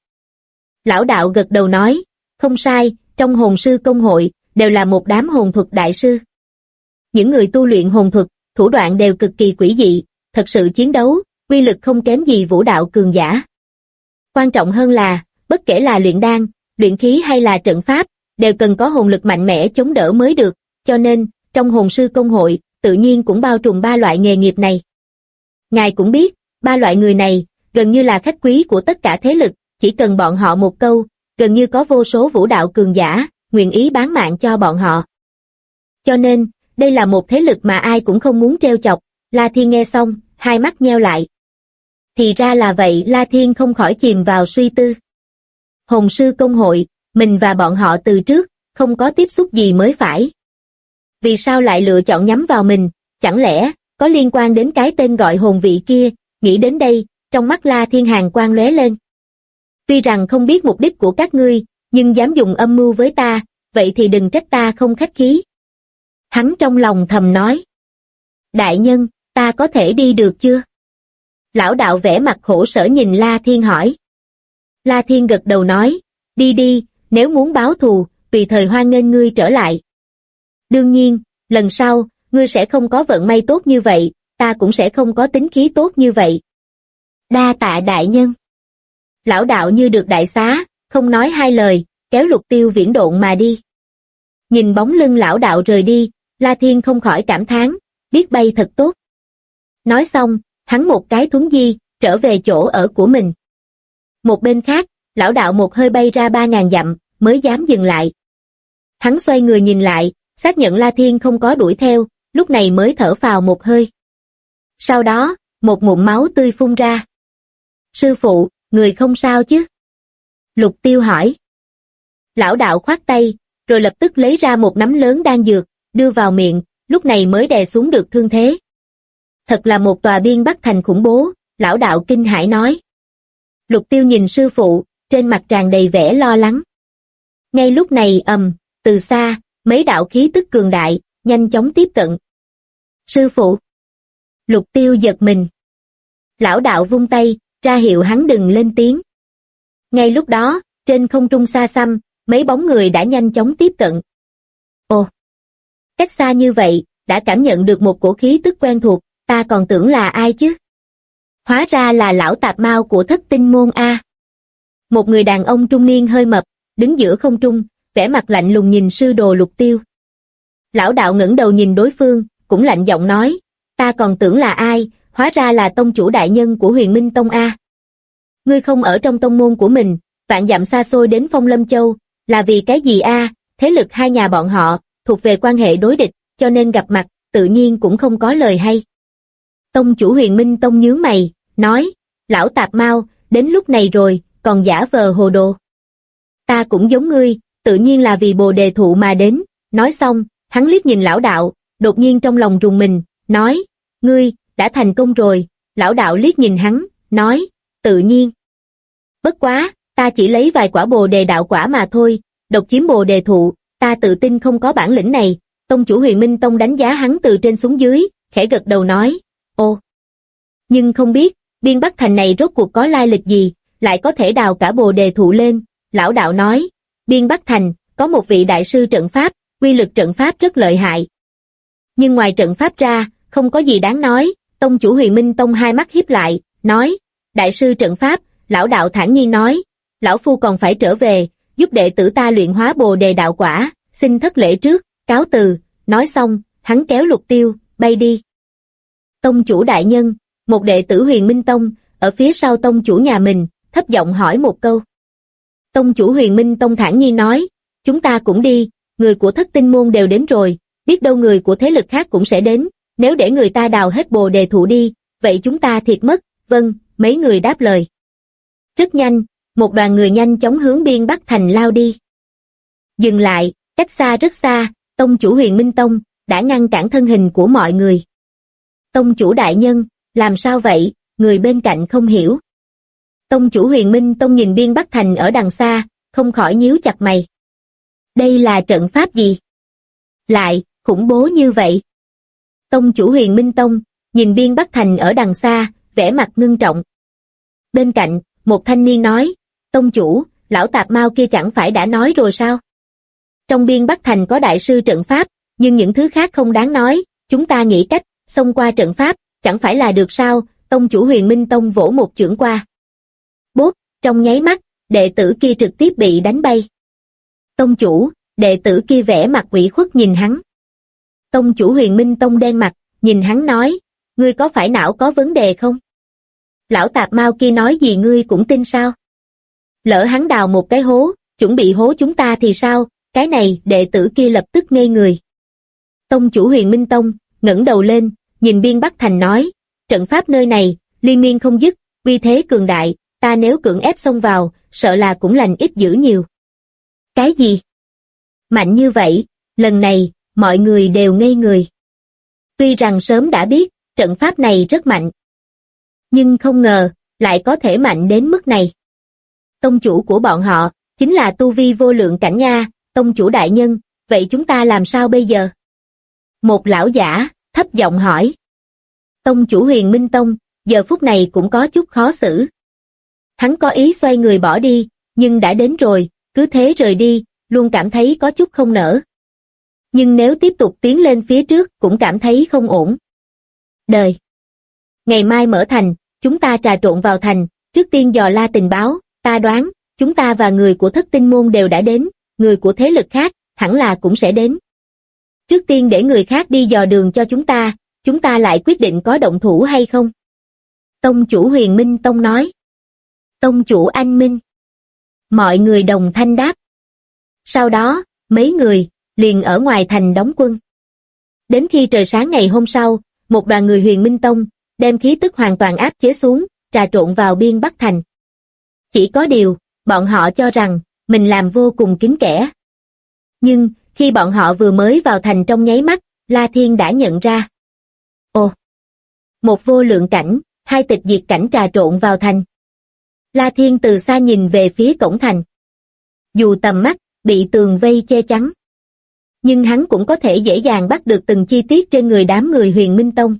Lão đạo gật đầu nói, không sai, trong Hồn Sư Công Hội, đều là một đám hồn thuật đại sư. Những người tu luyện hồn thuật, thủ đoạn đều cực kỳ quỷ dị, thật sự chiến đấu, uy lực không kém gì vũ đạo cường giả. Quan trọng hơn là, bất kể là luyện đan, luyện khí hay là trận pháp, đều cần có hồn lực mạnh mẽ chống đỡ mới được, cho nên, trong Hồn Sư Công Hội, tự nhiên cũng bao trùm 3 loại nghề nghiệp này. Ngài cũng biết, 3 loại người này, gần như là khách quý của tất cả thế lực, chỉ cần bọn họ một câu, gần như có vô số vũ đạo cường giả, nguyện ý bán mạng cho bọn họ. Cho nên, đây là một thế lực mà ai cũng không muốn trêu chọc. La Thiên nghe xong, hai mắt nheo lại. Thì ra là vậy, La Thiên không khỏi chìm vào suy tư. Hồn Sư Công Hội, mình và bọn họ từ trước, không có tiếp xúc gì mới phải. Vì sao lại lựa chọn nhắm vào mình, chẳng lẽ, có liên quan đến cái tên gọi hồn vị kia? Nghĩ đến đây, trong mắt La Thiên hàn quang lóe lên. Tuy rằng không biết mục đích của các ngươi, nhưng dám dùng âm mưu với ta, vậy thì đừng trách ta không khách khí. Hắn trong lòng thầm nói. Đại nhân, ta có thể đi được chưa? Lão đạo vẻ mặt khổ sở nhìn La Thiên hỏi. La Thiên gật đầu nói, đi đi, nếu muốn báo thù, tùy thời hoan nghênh ngươi trở lại. Đương nhiên, lần sau, ngươi sẽ không có vận may tốt như vậy, ta cũng sẽ không có tính khí tốt như vậy. Đa tạ đại nhân. Lão đạo như được đại xá, không nói hai lời, kéo Lục Tiêu viễn độn mà đi. Nhìn bóng lưng lão đạo rời đi, La Thiên không khỏi cảm thán, biết bay thật tốt. Nói xong, hắn một cái thuấn di, trở về chỗ ở của mình. Một bên khác, lão đạo một hơi bay ra 3.000 dặm, mới dám dừng lại. Hắn xoay người nhìn lại, xác nhận La Thiên không có đuổi theo, lúc này mới thở phào một hơi. Sau đó, một ngụm máu tươi phun ra. Sư phụ, người không sao chứ? Lục Tiêu hỏi. Lão đạo khoát tay, rồi lập tức lấy ra một nắm lớn đan dược, đưa vào miệng, lúc này mới đè xuống được thương thế. Thật là một tòa biên bắc thành khủng bố, lão đạo kinh hãi nói. Lục Tiêu nhìn sư phụ, trên mặt tràn đầy vẻ lo lắng. Ngay lúc này từ xa, mấy đạo khí tức cường đại, nhanh chóng tiếp cận. Sư phụ! Lục Tiêu giật mình. Lão đạo vung tay, ra hiệu hắn đừng lên tiếng. Ngay lúc đó, trên không trung xa xăm, mấy bóng người đã nhanh chóng tiếp cận. Ồ! Cách xa như vậy, đã cảm nhận được một cổ khí tức quen thuộc, ta còn tưởng là ai chứ? Hóa ra là lão tạp mao của Thất Tinh môn a. Một người đàn ông trung niên hơi mập, đứng giữa không trung, vẻ mặt lạnh lùng nhìn sư đồ Lục Tiêu. Lão đạo ngẩng đầu nhìn đối phương, cũng lạnh giọng nói, ta còn tưởng là ai, hóa ra là tông chủ đại nhân của Huyền Minh Tông a. Ngươi không ở trong tông môn của mình, vạn dặm xa xôi đến Phong Lâm Châu, là vì cái gì a? Thế lực hai nhà bọn họ, thuộc về quan hệ đối địch, cho nên gặp mặt, tự nhiên cũng không có lời hay. Tông chủ Huyền Minh Tông nhướng mày, nói, lão tạp mau, đến lúc này rồi, còn giả vờ hồ đồ. Ta cũng giống ngươi, tự nhiên là vì Bồ Đề Thụ mà đến, nói xong, hắn liếc nhìn lão đạo, đột nhiên trong lòng rùng mình, nói, ngươi, đã thành công rồi, lão đạo liếc nhìn hắn, nói, tự nhiên. Bất quá, ta chỉ lấy vài quả Bồ Đề đạo quả mà thôi, độc chiếm Bồ Đề Thụ, ta tự tin không có bản lĩnh này. Tông chủ Huyền Minh Tông đánh giá hắn từ trên xuống dưới, khẽ gật đầu nói, ô. Nhưng không biết, biên bắc thành này rốt cuộc có lai lịch gì, lại có thể đào cả Bồ Đề Thụ lên. Lão đạo nói, biên bắc thành, có một vị đại sư trận pháp, uy lực trận pháp rất lợi hại. Nhưng ngoài trận pháp ra, không có gì đáng nói. Tông chủ Huyền Minh Tông hai mắt híp lại, nói, đại sư trận pháp. Lão đạo thản nhiên nói, lão phu còn phải trở về, giúp đệ tử ta luyện hóa Bồ Đề đạo quả, xin thất lễ trước, cáo từ. Nói xong, hắn kéo Lục Tiêu, bay đi. Tông chủ đại nhân, một đệ tử Huyền Minh Tông, ở phía sau tông chủ nhà mình, thấp giọng hỏi một câu. Tông chủ Huyền Minh Tông thản nhiên nói, chúng ta cũng đi, người của Thất Tinh môn đều đến rồi, biết đâu người của thế lực khác cũng sẽ đến, nếu để người ta đào hết Bồ Đề Thụ đi, vậy chúng ta thiệt mất. Vâng, mấy người đáp lời. Rất nhanh, một đoàn người nhanh chóng hướng biên bắc thành lao đi. Dừng lại, cách xa rất xa, tông chủ Huyền Minh Tông đã ngăn cản thân hình của mọi người. Tông chủ đại nhân, làm sao vậy? Người bên cạnh không hiểu. Tông chủ Huyền Minh Tông nhìn biên bắc thành ở đằng xa, không khỏi nhíu chặt mày. Đây là trận pháp gì? Lại, khủng bố như vậy. Tông chủ Huyền Minh Tông nhìn biên bắc thành ở đằng xa, vẻ mặt ngưng trọng. Bên cạnh, một thanh niên nói, tông chủ, lão tạp mau kia chẳng phải đã nói rồi sao? Trong biên bắc thành có đại sư trận pháp, nhưng những thứ khác không đáng nói, chúng ta nghĩ cách, xông qua trận pháp, chẳng phải là được sao? Tông chủ Huyền Minh Tông vỗ một chưởng qua. Bốp, trong nháy mắt, đệ tử kia trực tiếp bị đánh bay. Tông chủ, đệ tử kia vẻ mặt ủy khuất nhìn hắn. Tông chủ Huyền Minh Tông đen mặt, nhìn hắn nói, ngươi có phải não có vấn đề không? Lão tạp mau kia nói gì ngươi cũng tin sao? Lỡ hắn đào một cái hố, chuẩn bị hố chúng ta thì sao? Cái này, đệ tử kia lập tức ngây người. Tông chủ Huyền Minh Tông ngẩng đầu lên, nhìn biên bắc thành nói, trận pháp nơi này, liên miên không dứt, uy thế cường đại, ta nếu cưỡng ép xông vào, sợ là cũng lành ít dữ nhiều. Cái gì? Mạnh như vậy, lần này, mọi người đều ngây người. Tuy rằng sớm đã biết, trận pháp này rất mạnh. Nhưng không ngờ, lại có thể mạnh đến mức này. Tông chủ của bọn họ, chính là tu vi vô lượng cảnh nha, tông chủ đại nhân, vậy chúng ta làm sao bây giờ? Một lão giả, thấp giọng hỏi. Tông chủ Huyền Minh Tông, giờ phút này cũng có chút khó xử. Hắn có ý xoay người bỏ đi, nhưng đã đến rồi, cứ thế rời đi, luôn cảm thấy có chút không nỡ. Nhưng nếu tiếp tục tiến lên phía trước cũng cảm thấy không ổn. Đời. Ngày mai mở thành, chúng ta trà trộn vào thành, trước tiên dò la tình báo, ta đoán, chúng ta và người của Thất Tinh môn đều đã đến, người của thế lực khác, hẳn là cũng sẽ đến. Trước tiên để người khác đi dò đường cho chúng ta lại quyết định có động thủ hay không. Tông chủ Huyền Minh Tông nói. Tông chủ Anh Minh. Mọi người đồng thanh đáp. Sau đó, mấy người liền ở ngoài thành đóng quân. Đến khi trời sáng ngày hôm sau, một đoàn người Huyền Minh Tông đem khí tức hoàn toàn áp chế xuống, trà trộn vào biên Bắc thành. Chỉ có điều, bọn họ cho rằng mình làm vô cùng kín kẽ. Nhưng, khi bọn họ vừa mới vào thành trong nháy mắt, La Thiên đã nhận ra. Ồ! Một vô lượng cảnh, hai tịch diệt cảnh trà trộn vào thành. La Thiên từ xa nhìn về phía cổng thành. Dù tầm mắt bị tường vây che chắn, nhưng hắn cũng có thể dễ dàng bắt được từng chi tiết trên người đám người Huyền Minh Tông.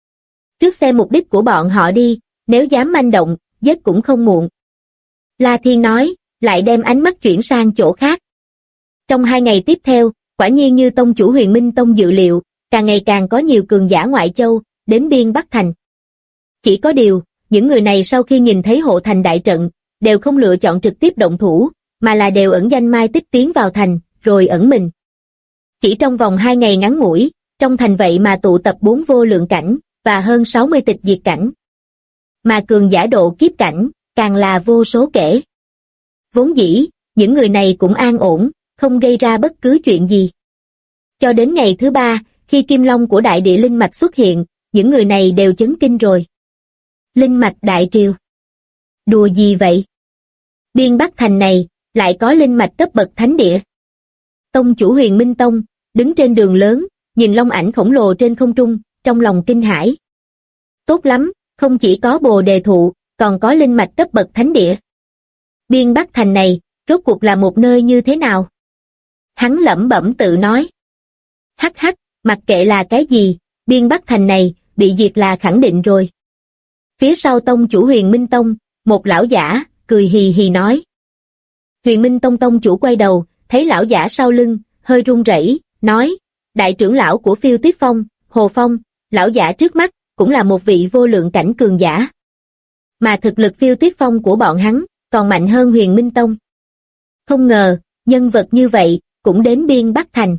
Trước xem mục đích của bọn họ đi, nếu dám manh động, giết cũng không muộn. La Thiên nói, lại đem ánh mắt chuyển sang chỗ khác. Trong 2 ngày tiếp theo, quả nhiên như tông chủ Huyền Minh Tông dự liệu, càng ngày càng có nhiều cường giả ngoại châu đến biên Bắc thành. Chỉ có điều, những người này sau khi nhìn thấy hộ thành đại trận, đều không lựa chọn trực tiếp động thủ, mà là đều ẩn danh mai tích tiến vào thành, rồi ẩn mình. Chỉ trong vòng 2 ngày ngắn ngủi, trong thành vậy mà tụ tập 4 vô lượng cảnh, và hơn 60 tịch diệt cảnh. Mà cường giả độ kiếp cảnh, càng là vô số kể. Vốn dĩ, những người này cũng an ổn, không gây ra bất cứ chuyện gì. Cho đến ngày thứ 3, khi kim long của đại địa linh mạch xuất hiện, những người này đều chấn kinh rồi. Linh mạch đại triều. Đùa gì vậy? Biên Bắc thành này, lại có linh mạch cấp bậc thánh địa. Tông chủ Huyền Minh Tông, đứng trên đường lớn, nhìn long ảnh khổng lồ trên không trung, trong lòng kinh hãi. Tốt lắm, không chỉ có bồ đề thụ, còn có linh mạch cấp bậc thánh địa. Biên Bắc thành này, rốt cuộc là một nơi như thế nào? Hắn lẩm bẩm tự nói. Hắc hắc, mặc kệ là cái gì, biên Bắc thành này, bị diệt là khẳng định rồi. Phía sau tông chủ Huyền Minh Tông, một lão giả, cười hì hì nói. Huyền Minh Tông tông chủ quay đầu, thấy lão giả sau lưng, hơi run rẩy, nói, đại trưởng lão của Phiêu Tuyết Phong, Hồ Phong, lão giả trước mắt, cũng là một vị vô lượng cảnh cường giả. Mà thực lực Phiêu Tuyết Phong của bọn hắn, còn mạnh hơn Huyền Minh Tông. Không ngờ, nhân vật như vậy, cũng đến biên Bắc thành.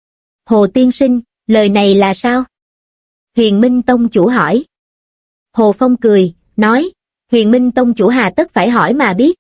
Hồ tiên sinh, lời này là sao? Huyền Minh Tông chủ hỏi. Hồ Phong cười, nói, Huyền Minh Tông chủ hà tất phải hỏi mà biết.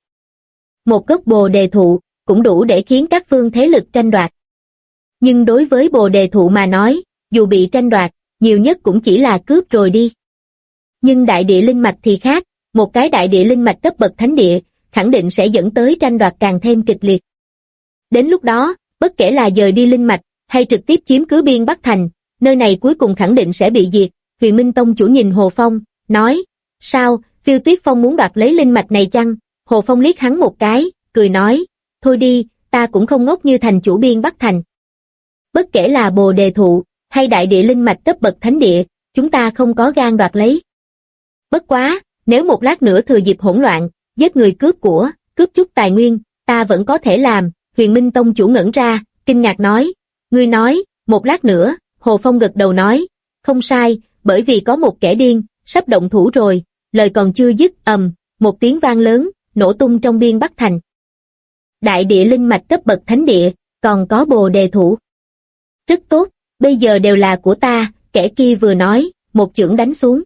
Một gốc bồ đề thụ, cũng đủ để khiến các phương thế lực tranh đoạt. Nhưng đối với bồ đề thụ mà nói, dù bị tranh đoạt, nhiều nhất cũng chỉ là cướp rồi đi. Nhưng đại địa linh mạch thì khác, một cái đại địa linh mạch cấp bậc thánh địa, khẳng định sẽ dẫn tới tranh đoạt càng thêm kịch liệt. Đến lúc đó, bất kể là dời đi linh mạch, hay trực tiếp chiếm cứ biên Bắc thành, nơi này cuối cùng khẳng định sẽ bị diệt. Huyền Minh Tông chủ nhìn Hồ Phong, nói, sao, Phiêu Tuyết Phong muốn đoạt lấy linh mạch này chăng? Hồ Phong liếc hắn một cái, cười nói, thôi đi, ta cũng không ngốc như thành chủ biên Bắc thành. Bất kể là bồ đề thụ, hay đại địa linh mạch cấp bậc thánh địa, chúng ta không có gan đoạt lấy. Bất quá, nếu một lát nữa thừa dịp hỗn loạn, giết người cướp của, cướp chút tài nguyên, ta vẫn có thể làm. Huyền Minh Tông chủ ngẩn ra, kinh ngạc nói, ngươi nói, một lát nữa, Hồ Phong gật đầu nói, không sai, bởi vì có một kẻ điên, sắp động thủ rồi, lời còn chưa dứt, một tiếng vang lớn, nổ tung trong biên Bắc thành. Đại địa linh mạch cấp bậc thánh địa, còn có bồ đề thụ. Rất tốt, bây giờ đều là của ta, kẻ kia vừa nói, một chưởng đánh xuống.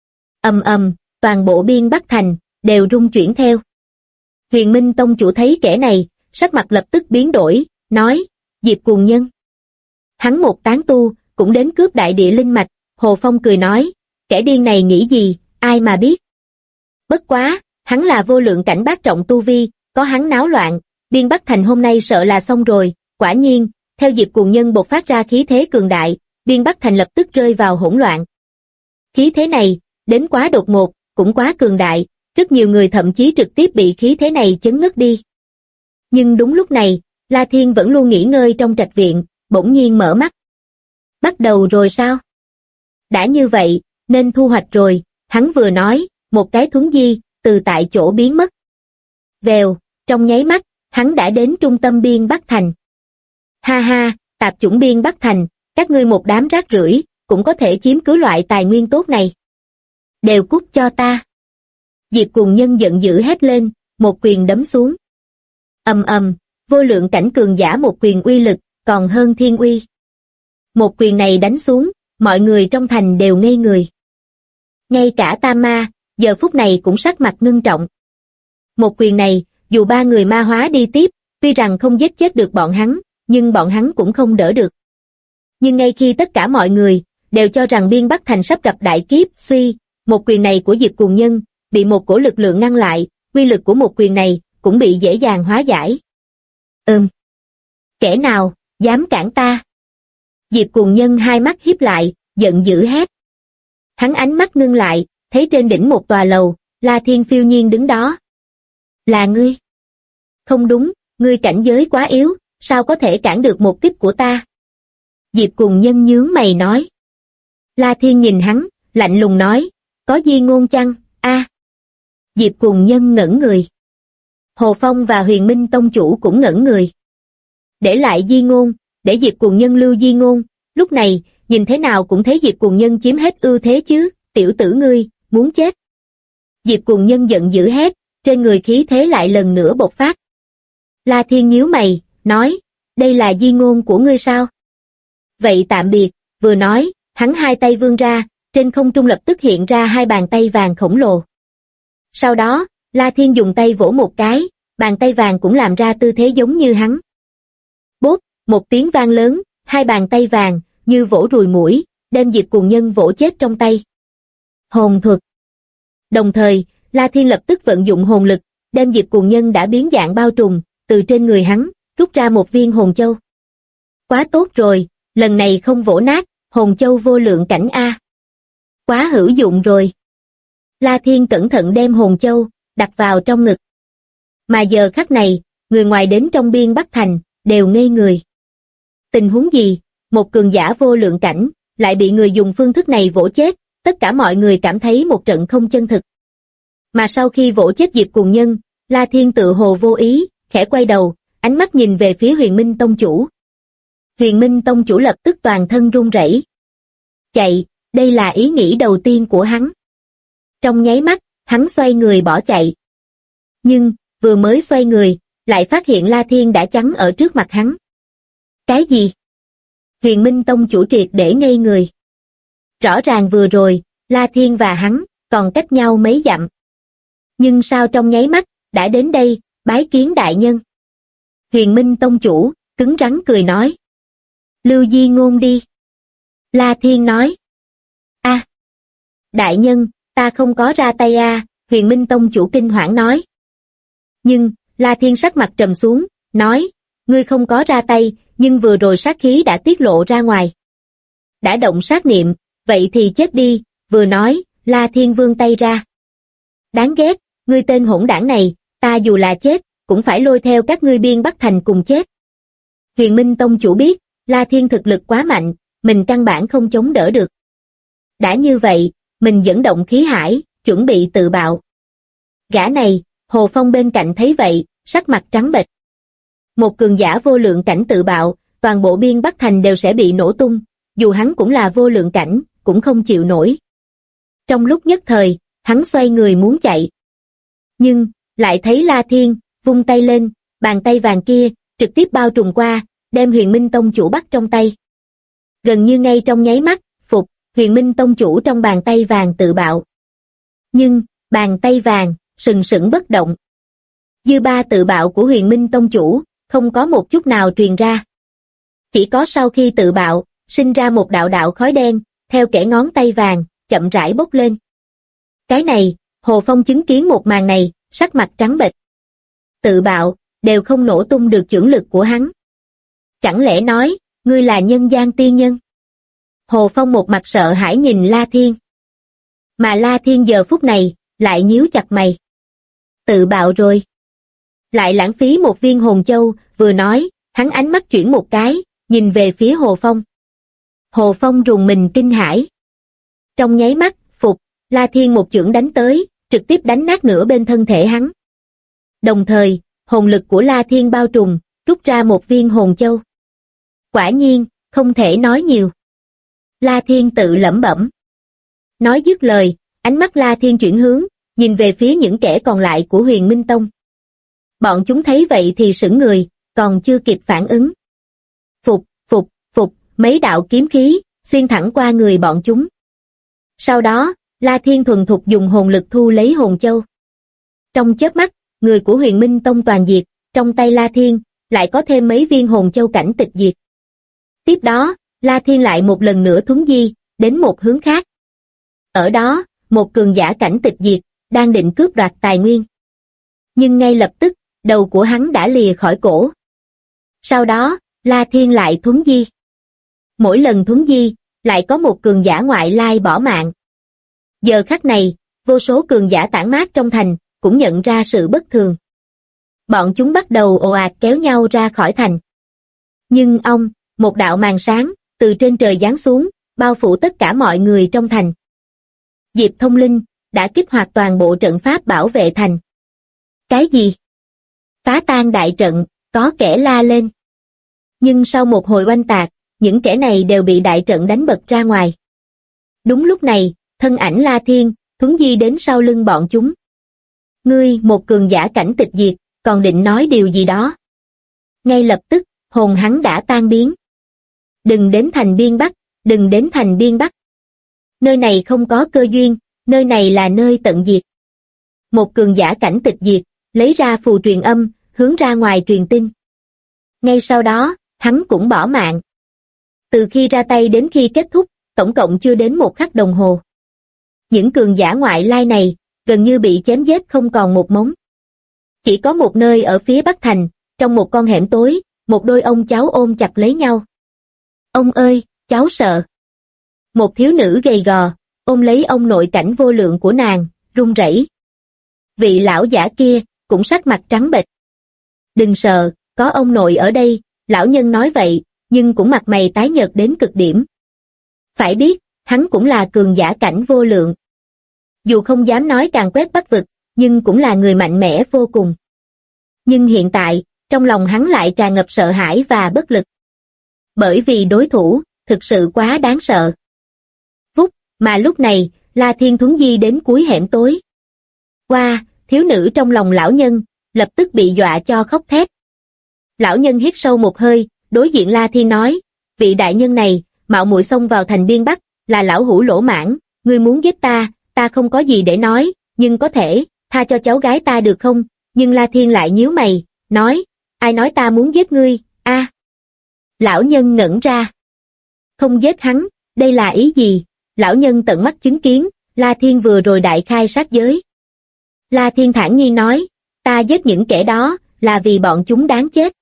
Toàn bộ biên Bắc thành, đều rung chuyển theo. Huyền Minh Tông chủ thấy kẻ này, sắc mặt lập tức biến đổi, nói, Diệp Cuồng Nhân. Hắn một tán tu, cũng đến cướp đại địa linh mạch. Hồ Phong cười nói, kẻ điên này nghĩ gì, ai mà biết. Bất quá, hắn là vô lượng cảnh bát trọng tu vi, có hắn náo loạn, biên Bắc thành hôm nay sợ là xong rồi. Quả nhiên, theo Diệp Cuồng Nhân bộc phát ra khí thế cường đại, biên Bắc thành lập tức rơi vào hỗn loạn. Khí thế này, đến quá đột ngột, cũng quá cường đại, rất nhiều người thậm chí trực tiếp bị khí thế này chấn ngất đi. Nhưng đúng lúc này, La Thiên vẫn luôn nghỉ ngơi trong trạch viện, bỗng nhiên mở mắt. Bắt đầu rồi sao? Đã như vậy, nên thu hoạch rồi, hắn vừa nói, một cái thuấn di, từ tại chỗ biến mất. Vèo, trong nháy mắt, hắn đã đến trung tâm biên Bắc thành. Ha ha, tạp chủng biên Bắc thành, các ngươi một đám rác rưởi, cũng có thể chiếm cứ loại tài nguyên tốt này. Đều cút cho ta. Diệp Cuồng Nhân giận dữ hét lên, một quyền đấm xuống. Vô lượng cảnh cường giả một quyền uy lực, còn hơn thiên uy. Một quyền này đánh xuống, mọi người trong thành đều ngây người. Ngay cả Tam Ma, giờ phút này cũng sắc mặt ngưng trọng. Một quyền này, dù 3 người ma hóa đi tiếp, tuy rằng không giết chết được bọn hắn, nhưng bọn hắn cũng không đỡ được. Nhưng ngay khi tất cả mọi người đều cho rằng Biên Bắc Thành sắp gặp đại kiếp, suy, một quyền này của Diệp Cuồng Nhân bị một cổ lực lượng ngăn lại, uy lực của một quyền này cũng bị dễ dàng hóa giải. Kẻ nào dám cản ta? Diệp Cuồng Nhân hai mắt híp lại, giận dữ hét. Hắn ánh mắt ngưng lại, thấy trên đỉnh một tòa lầu, La Thiên phiêu nhiên đứng đó. Là ngươi? Không đúng, ngươi cảnh giới quá yếu, sao có thể cản được một kích của ta? Diệp Cuồng Nhân nhướng mày nói. La Thiên nhìn hắn, lạnh lùng nói, có di ngôn chăng, a? Diệp Cuồng Nhân ngẩn người. Hồ Phong và Huyền Minh Tông chủ cũng ngẩn người. Để lại di ngôn, để Diệp Cuồng Nhân lưu di ngôn, lúc này, nhìn thế nào cũng thấy Diệp Cuồng Nhân chiếm hết ưu thế chứ, tiểu tử ngươi, muốn chết. Diệp Cuồng Nhân giận dữ hét, trên người khí thế lại lần nữa bộc phát. La Thiên nhíu mày, nói, đây là di ngôn của ngươi sao? Vậy tạm biệt, vừa nói, hắn hai tay vươn ra, trên không trung lập tức hiện ra hai bàn tay vàng khổng lồ. Sau đó, La Thiên dùng tay vỗ một cái, bàn tay vàng cũng làm ra tư thế giống như hắn. Bốp, một tiếng vang lớn, hai bàn tay vàng, như vỗ rùi mũi, đem Diệp Cuồng Nhân vỗ chết trong tay. Hồn thuật. Đồng thời, La Thiên lập tức vận dụng hồn lực, đem Diệp Cuồng Nhân đã biến dạng bao trùm, từ trên người hắn, rút ra một viên hồn châu. Quá tốt rồi, lần này không vỗ nát, hồn châu vô lượng cảnh A. Quá hữu dụng rồi. La Thiên cẩn thận đem hồn châu, đặt vào trong ngực. Mà giờ khắc này, người ngoài đến trong Biên Bắc Thành, đều ngây người. Tình huống gì, một cường giả vô lượng cảnh, lại bị người dùng phương thức này vỗ chết, tất cả mọi người cảm thấy một trận không chân thực. Mà sau khi vỗ chết Diệp Cuồng Nhân, La Thiên tự hồ vô ý, khẽ quay đầu, ánh mắt nhìn về phía Huyền Minh Tông chủ. Huyền Minh Tông chủ lập tức toàn thân run rẩy. Chạy, đây là ý nghĩ đầu tiên của hắn. Trong nháy mắt, hắn xoay người bỏ chạy. Nhưng, vừa mới xoay người, lại phát hiện La Thiên đã chắn ở trước mặt hắn. Cái gì? Huyền Minh Tông chủ triệt để ngây người. Rõ ràng vừa rồi, La Thiên và hắn, còn cách nhau mấy dặm. Nhưng sao trong nháy mắt, đã đến đây, bái kiến đại nhân. Huyền Minh Tông chủ, cứng rắn cười nói. Lưu di ngôn đi. La Thiên nói. A, đại nhân, ta không có ra tay a, Huyền Minh Tông chủ kinh hoảng nói. Nhưng, La Thiên sắc mặt trầm xuống, nói, ngươi không có ra tay, nhưng vừa rồi sát khí đã tiết lộ ra ngoài. Đã động sát niệm, vậy thì chết đi, vừa nói, La Thiên vươn tay ra. Đáng ghét, ngươi tên hỗn đảng này, ta dù là chết, cũng phải lôi theo các ngươi Biên Bắc Thành cùng chết. Huyền Minh Tông chủ biết, La Thiên thực lực quá mạnh, mình căn bản không chống đỡ được. Đã như vậy, mình dẫn động khí hải, chuẩn bị tự bạo. Gã này, Hồ Phong bên cạnh thấy vậy, sắc mặt trắng bệch. Một cường giả vô lượng cảnh tự bạo, toàn bộ Biên Bắc Thành đều sẽ bị nổ tung, dù hắn cũng là vô lượng cảnh, cũng không chịu nổi. Trong lúc nhất thời, hắn xoay người muốn chạy. Nhưng, lại thấy La Thiên, vung tay lên, bàn tay vàng kia, trực tiếp bao trùm qua, đem Huyền Minh Tông chủ bắt trong tay. Gần như ngay trong nháy mắt, phục, Huyền Minh Tông chủ trong bàn tay vàng tự bạo. Nhưng, bàn tay vàng, sừng sững bất động. Dư ba tự bạo của Huyền Minh Tông chủ, không có một chút nào truyền ra. Chỉ có sau khi tự bạo, sinh ra một đạo đạo khói đen, theo kẻ ngón tay vàng, chậm rãi bốc lên. Cái này, Hồ Phong chứng kiến một màn này, sắc mặt trắng bệch. Tự bạo, đều không nổ tung được chưởng lực của hắn. Chẳng lẽ nói, ngươi là nhân gian tiên nhân? Hồ Phong một mặt sợ hãi nhìn La Thiên. Mà La Thiên giờ phút này, lại nhíu chặt mày. Tự bạo rồi. Lại lãng phí một viên hồn châu, vừa nói, hắn ánh mắt chuyển một cái, nhìn về phía Hồ Phong. Hồ Phong rùng mình kinh hãi. Trong nháy mắt, phục, La Thiên một chưởng đánh tới, trực tiếp đánh nát nửa bên thân thể hắn. Đồng thời, hồn lực của La Thiên bao trùm, rút ra một viên hồn châu. Quả nhiên, không thể nói nhiều. La Thiên tự lẩm bẩm. Nói dứt lời, ánh mắt La Thiên chuyển hướng, nhìn về phía những kẻ còn lại của Huyền Minh Tông. Bọn chúng thấy vậy thì sững người, còn chưa kịp phản ứng. Phục, phục, phục, mấy đạo kiếm khí, xuyên thẳng qua người bọn chúng. Sau đó, La Thiên thuần thục dùng hồn lực thu lấy hồn châu. Trong chớp mắt, người của Huyền Minh Tông toàn diệt, trong tay La Thiên, lại có thêm mấy viên hồn châu cảnh tịch diệt. Tiếp đó, La Thiên lại một lần nữa thuấn di, đến một hướng khác. Ở đó, một cường giả cảnh tịch diệt, đang định cướp đoạt tài nguyên. Nhưng ngay lập tức, đầu của hắn đã lìa khỏi cổ. Sau đó, La Thiên lại thuấn di. Mỗi lần thuấn di, lại có một cường giả ngoại lai bỏ mạng. Giờ khắc này, vô số cường giả tản mát trong thành, cũng nhận ra sự bất thường. Bọn chúng bắt đầu ồ ạt kéo nhau ra khỏi thành. Nhưng một đạo màn sáng, từ trên trời giáng xuống, bao phủ tất cả mọi người trong thành. Diệp Thông Linh đã kích hoạt toàn bộ trận pháp bảo vệ thành. Cái gì? Phá tan đại trận, có kẻ la lên. Nhưng sau một hồi oanh tạc, những kẻ này đều bị đại trận đánh bật ra ngoài. Đúng lúc này, thân ảnh La Thiên thuấn di đến sau lưng bọn chúng. Ngươi, một cường giả cảnh tịch diệt, còn định nói điều gì đó? Ngay lập tức, hồn hắn đã tan biến. Đừng đến thành biên Bắc, đừng đến thành biên Bắc. Nơi này không có cơ duyên, nơi này là nơi tận diệt. Một cường giả cảnh tịch diệt, lấy ra phù truyền âm, hướng ra ngoài truyền tin. Ngay sau đó, hắn cũng bỏ mạng. Từ khi ra tay đến khi kết thúc, tổng cộng chưa đến một khắc đồng hồ. Những cường giả ngoại lai này, gần như bị chém giết không còn một mống. Chỉ có một nơi ở phía Bắc thành, trong một con hẻm tối, một đôi ông cháu ôm chặt lấy nhau. Ông ơi, cháu sợ. Một thiếu nữ gầy gò, ôm lấy ông nội cảnh vô lượng của nàng, run rẩy. Vị lão giả kia, cũng sắc mặt trắng bệch. Đừng sợ, có ông nội ở đây, lão nhân nói vậy, nhưng cũng mặt mày tái nhợt đến cực điểm. Phải biết, hắn cũng là cường giả cảnh vô lượng. Dù không dám nói càn quét Bắc vực, nhưng cũng là người mạnh mẽ vô cùng. Nhưng hiện tại, trong lòng hắn lại tràn ngập sợ hãi và bất lực. Bởi vì đối thủ, thực sự quá đáng sợ. Vút, mà lúc này, La Thiên thuấn di đến cuối hẻm tối. Qua, thiếu nữ trong lòng lão nhân, lập tức bị dọa cho khóc thét. Lão nhân hít sâu một hơi, đối diện La Thiên nói, vị đại nhân này, mạo muội xông vào thành biên Bắc, là lão hủ lỗ mãng, ngươi muốn giết ta, ta không có gì để nói, nhưng có thể, tha cho cháu gái ta được không? Nhưng La Thiên lại nhíu mày, nói, ai nói ta muốn giết ngươi, a? Lão nhân ngẩn ra. Không giết hắn, đây là ý gì? Lão nhân tận mắt chứng kiến, La Thiên vừa rồi đại khai sát giới. La Thiên thản nhiên nói, ta giết những kẻ đó, là vì bọn chúng đáng chết.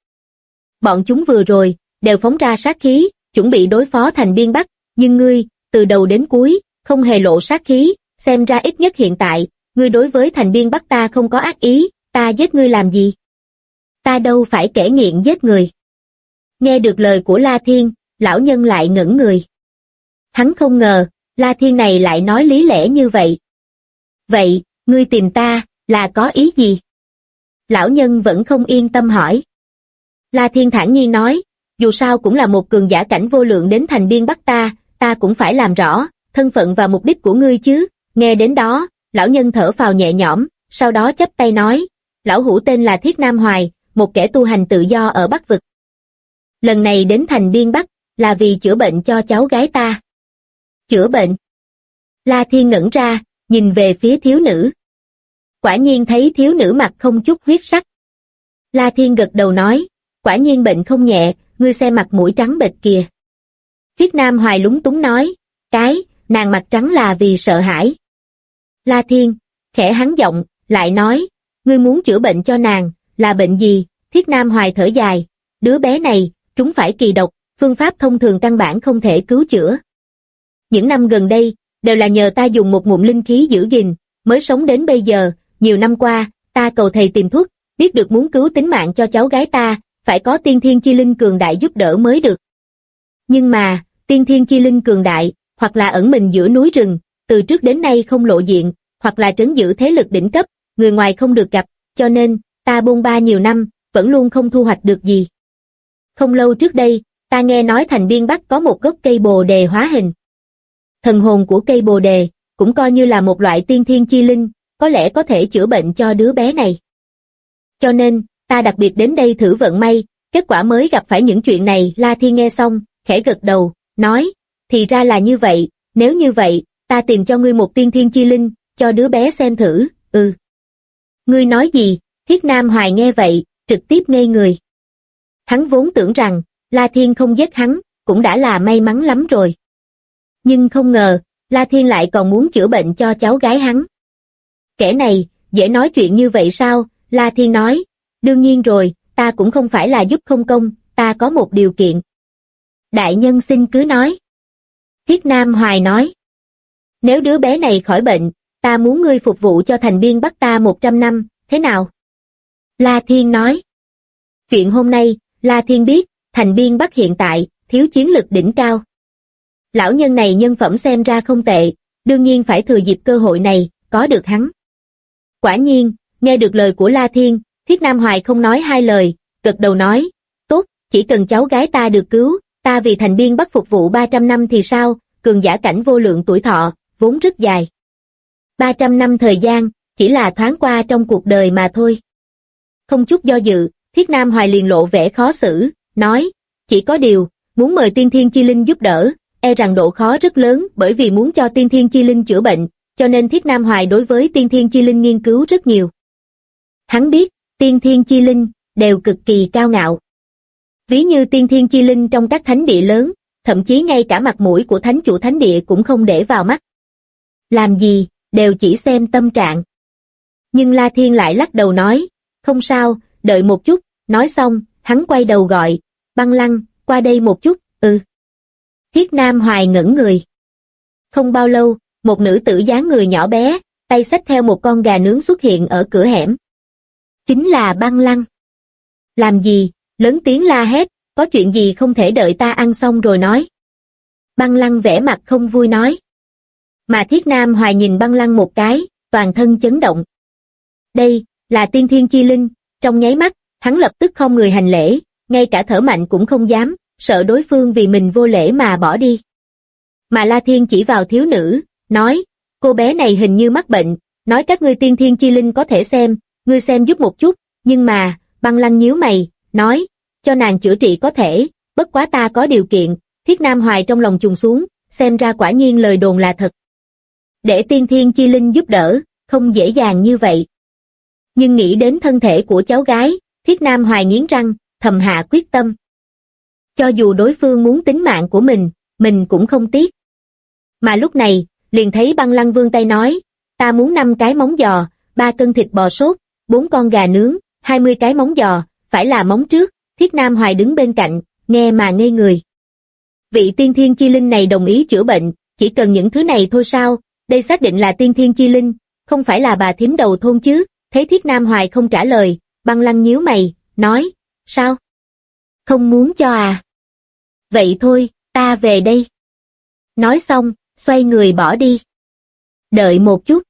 Bọn chúng vừa rồi, đều phóng ra sát khí, chuẩn bị đối phó thành biên Bắc, nhưng ngươi, từ đầu đến cuối, không hề lộ sát khí, xem ra ít nhất hiện tại, ngươi đối với thành biên Bắc ta không có ác ý, ta giết ngươi làm gì? Ta đâu phải kẻ nghiện giết người. Nghe được lời của La Thiên, lão nhân lại ngẩn người. Hắn không ngờ, La Thiên này lại nói lý lẽ như vậy. Vậy, ngươi tìm ta, là có ý gì? Lão nhân vẫn không yên tâm hỏi. La Thiên thản nhiên nói, dù sao cũng là một cường giả cảnh vô lượng đến thành biên Bắc ta cũng phải làm rõ, thân phận và mục đích của ngươi chứ. Nghe đến đó, lão nhân thở phào nhẹ nhõm, sau đó chắp tay nói, lão hủ tên là Thiết Nam Hoài, một kẻ tu hành tự do ở Bắc vực. Lần này đến thành biên Bắc, là vì chữa bệnh cho cháu gái ta. Chữa bệnh? La Thiên ngẩn ra, nhìn về phía thiếu nữ. Quả nhiên thấy thiếu nữ mặt không chút huyết sắc. La Thiên gật đầu nói, quả nhiên bệnh không nhẹ, ngươi xem mặt mũi trắng bệch kìa. Thiết Nam Hoài lúng túng nói, nàng mặt trắng là vì sợ hãi. La Thiên, khẽ hắn giọng, lại nói, ngươi muốn chữa bệnh cho nàng, là bệnh gì? Thiết Nam Hoài thở dài, đứa bé này, trúng phải kỳ độc, phương pháp thông thường căn bản không thể cứu chữa. Những năm gần đây, đều là nhờ ta dùng một ngụm linh khí giữ gìn, mới sống đến bây giờ, nhiều năm qua, ta cầu thầy tìm thuốc, biết được muốn cứu tính mạng cho cháu gái ta, phải có tiên thiên chi linh cường đại giúp đỡ mới được. Nhưng mà, tiên thiên chi linh cường đại, hoặc là ẩn mình giữa núi rừng, từ trước đến nay không lộ diện, hoặc là trấn giữ thế lực đỉnh cấp, người ngoài không được gặp, cho nên, ta bôn ba nhiều năm, vẫn luôn không thu hoạch được gì. Không lâu trước đây, ta nghe nói thành biên Bắc có một gốc cây bồ đề hóa hình. Thần hồn của cây bồ đề, cũng coi như là một loại tiên thiên chi linh, có lẽ có thể chữa bệnh cho đứa bé này. Cho nên, ta đặc biệt đến đây thử vận may, kết quả mới gặp phải những chuyện này. La Thiên nghe xong, khẽ gật đầu, nói, thì ra là như vậy, nếu như vậy, ta tìm cho ngươi một tiên thiên chi linh, cho đứa bé xem thử. Ngươi nói gì? Thiết Nam Hoài nghe vậy, trực tiếp ngây người. Hắn vốn tưởng rằng, La Thiên không giết hắn, cũng đã là may mắn lắm rồi. Nhưng không ngờ, La Thiên lại còn muốn chữa bệnh cho cháu gái hắn. Kẻ này, dễ nói chuyện như vậy sao? La Thiên nói, đương nhiên rồi, ta cũng không phải là giúp không công, ta có một điều kiện. Đại nhân xin cứ nói. Thiết Nam Hoài nói, nếu đứa bé này khỏi bệnh, ta muốn ngươi phục vụ cho thành biên Bắc ta 100 năm, thế nào? La Thiên nói, chuyện hôm nay, La Thiên biết, thành biên Bắc hiện tại, thiếu chiến lực đỉnh cao. Lão nhân này nhân phẩm xem ra không tệ, đương nhiên phải thừa dịp cơ hội này, có được hắn. Quả nhiên, nghe được lời của La Thiên, Thiết Nam Hoài không nói hai lời, gật đầu nói, tốt, chỉ cần cháu gái ta được cứu, ta vì thành biên Bắc phục vụ 300 năm thì sao, cường giả cảnh vô lượng tuổi thọ, vốn rất dài. 300 năm thời gian, chỉ là thoáng qua trong cuộc đời mà thôi. Không chút do dự, Thiết Nam Hoài liền lộ vẻ khó xử, nói, chỉ có điều, muốn mời Tiên Thiên Chi Linh giúp đỡ, e rằng độ khó rất lớn bởi vì muốn cho Tiên Thiên Chi Linh chữa bệnh, cho nên Thiết Nam Hoài đối với Tiên Thiên Chi Linh nghiên cứu rất nhiều. Hắn biết, Tiên Thiên Chi Linh đều cực kỳ cao ngạo. Ví như Tiên Thiên Chi Linh trong các thánh địa lớn, thậm chí ngay cả mặt mũi của thánh chủ thánh địa cũng không để vào mắt. Làm gì, đều chỉ xem tâm trạng. Nhưng La Thiên lại lắc đầu nói, không sao, đợi một chút, nói xong, hắn quay đầu gọi, Băng Lăng, qua đây một chút, Thiết Nam Hoài ngẩn người. Không bao lâu, một nữ tử dáng người nhỏ bé, tay xách theo một con gà nướng xuất hiện ở cửa hẻm. Chính là Băng Lăng. Làm gì, lớn tiếng la hét, có chuyện gì không thể đợi ta ăn xong rồi nói. Băng Lăng vẻ mặt không vui nói. Mà Thiết Nam Hoài nhìn Băng Lăng một cái, toàn thân chấn động. Đây, là Tiên Thiên Chi Linh, trong nháy mắt, hắn lập tức khom người hành lễ, ngay cả thở mạnh cũng không dám, sợ đối phương vì mình vô lễ mà bỏ đi. Mà La Thiên chỉ vào thiếu nữ, nói, cô bé này hình như mắc bệnh, nói các ngươi Tiên Thiên Chi Linh có thể xem, ngươi xem giúp một chút, nhưng mà, Băng Lăng nhíu mày, nói, cho nàng chữa trị có thể, bất quá ta có điều kiện. Thiết Nam Hoài trong lòng trùng xuống, xem ra quả nhiên lời đồn là thật. Để Tiên Thiên Chi Linh giúp đỡ, không dễ dàng như vậy. Nhưng nghĩ đến thân thể của cháu gái, Thiết Nam Hoài nghiến răng, thầm hạ quyết tâm. Cho dù đối phương muốn tính mạng của mình cũng không tiếc. Mà lúc này, liền thấy Băng Lăng vươn tay nói, ta muốn 5 cái móng giò, 3 cân thịt bò sốt, 4 con gà nướng, 20 cái móng giò, phải là móng trước. Thiết Nam Hoài đứng bên cạnh, nghe mà ngây người. Vị Tiên Thiên Chi Linh này đồng ý chữa bệnh, chỉ cần những thứ này thôi sao, đây xác định là Tiên Thiên Chi Linh, không phải là bà thím đầu thôn chứ. Thấy Thiết Nam Hoài không trả lời, Băng Lăng nhíu mày, nói, sao? Không muốn cho à? Vậy thôi, ta về đây. Nói xong, xoay người bỏ đi. Đợi một chút.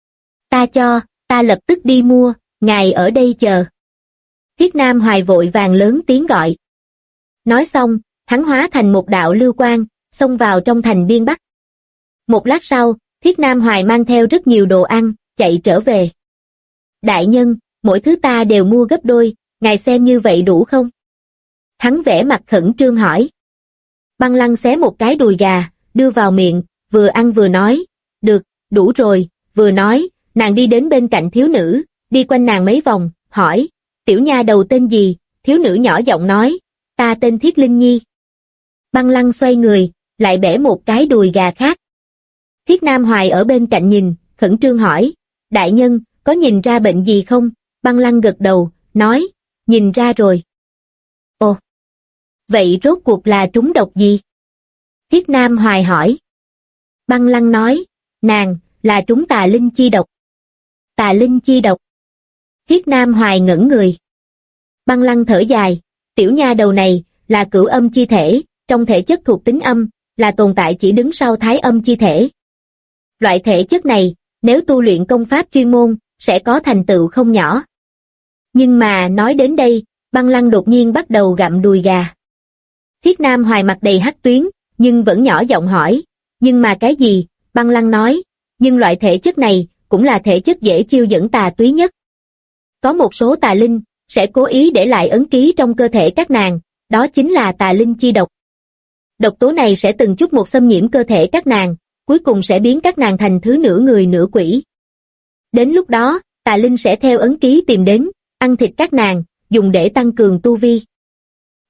Ta lập tức đi mua, ngài ở đây chờ. Thiết Nam Hoài vội vàng lớn tiếng gọi. Nói xong, hắn hóa thành một đạo lưu quang, xông vào trong thành biên Bắc. Một lát sau, Thiết Nam Hoài mang theo rất nhiều đồ ăn, chạy trở về. Đại nhân, mỗi thứ ta đều mua gấp đôi, ngài xem như vậy đủ không? Hắn vẻ mặt khẩn trương hỏi. Băng Lăng xé một cái đùi gà, đưa vào miệng, vừa ăn vừa nói, được, đủ rồi, vừa nói, nàng đi đến bên cạnh thiếu nữ, đi quanh nàng mấy vòng, hỏi, tiểu nha đầu tên gì? Thiếu nữ nhỏ giọng nói, ta tên Thiết Linh Nhi. Băng Lăng xoay người, lại bẻ một cái đùi gà khác. Thiết Nam Hoài ở bên cạnh nhìn, khẩn trương hỏi, đại nhân, có nhìn ra bệnh gì không? Băng Lăng gật đầu, nói, nhìn ra rồi. Ồ, vậy rốt cuộc là trúng độc gì? Thiết Nam Hoài hỏi. Băng Lăng nói, nàng, là trúng tà linh chi độc. Tà linh chi độc. Thiết Nam Hoài ngẩn người. Băng Lăng thở dài, tiểu nha đầu này, là cửu âm chi thể, trong thể chất thuộc tính âm, là tồn tại chỉ đứng sau thái âm chi thể. Loại thể chất này, nếu tu luyện công pháp chuyên môn, sẽ có thành tựu không nhỏ. Nhưng mà nói đến đây, Băng Lăng đột nhiên bắt đầu gặm đùi gà. Thiết Nam Hoài mặt đầy hắc tuyến, nhưng vẫn nhỏ giọng hỏi, nhưng mà cái gì? Băng Lăng nói, nhưng loại thể chất này, cũng là thể chất dễ chiêu dẫn tà túy nhất. Có một số tà linh, sẽ cố ý để lại ấn ký trong cơ thể các nàng, đó chính là tà linh chi độc. Độc tố này sẽ từng chút một xâm nhiễm cơ thể các nàng, cuối cùng sẽ biến các nàng thành thứ nửa người nửa quỷ. Đến lúc đó, tà linh sẽ theo ấn ký tìm đến, ăn thịt các nàng, dùng để tăng cường tu vi.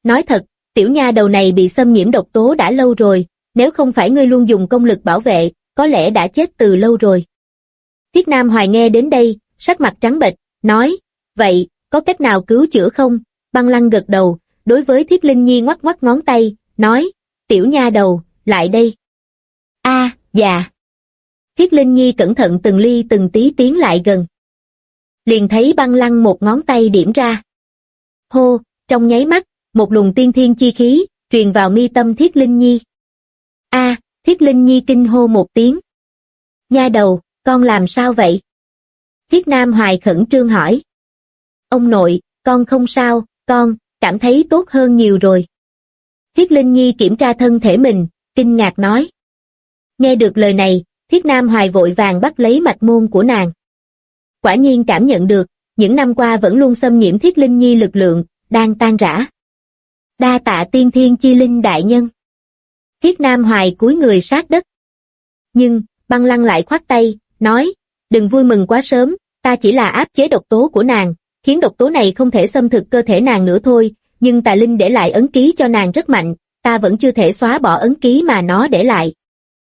Nói thật, tiểu nha đầu này bị xâm nhiễm độc tố đã lâu rồi, nếu không phải ngươi luôn dùng công lực bảo vệ, có lẽ đã chết từ lâu rồi. Thiết Nam Hoài nghe đến đây, sắc mặt trắng bệch, nói, vậy, có cách nào cứu chữa không? Băng Lăng gật đầu, đối với Thiết Linh Nhi ngoắc ngoắc ngón tay, nói, tiểu nha đầu, lại đây. Dạ. Thiết Linh Nhi cẩn thận từng ly từng tí tiến lại gần. Liền thấy Băng Lăng một ngón tay điểm ra. Hô, trong nháy mắt, một luồng tiên thiên chi khí, truyền vào mi tâm Thiết Linh Nhi. Thiết Linh Nhi kinh hô một tiếng. Nha đầu, con làm sao vậy? Thiết Nam Hoài khẩn trương hỏi. Ông nội, con không sao, con cảm thấy tốt hơn nhiều rồi. Thiết Linh Nhi kiểm tra thân thể mình, kinh ngạc nói. Nghe được lời này, Thiết Nam Hoài vội vàng bắt lấy mạch môn của nàng. Quả nhiên cảm nhận được, những năm qua vẫn luôn xâm nhiễm Thiết Linh Nhi lực lượng, đang tan rã. Đa tạ tiên thiên chi linh đại nhân. Thiết Nam Hoài cúi người sát đất. Nhưng, Băng Lăng lại khoát tay, nói, đừng vui mừng quá sớm, ta chỉ là áp chế độc tố của nàng, khiến độc tố này không thể xâm thực cơ thể nàng nữa thôi, nhưng tà linh để lại ấn ký cho nàng rất mạnh, ta vẫn chưa thể xóa bỏ ấn ký mà nó để lại.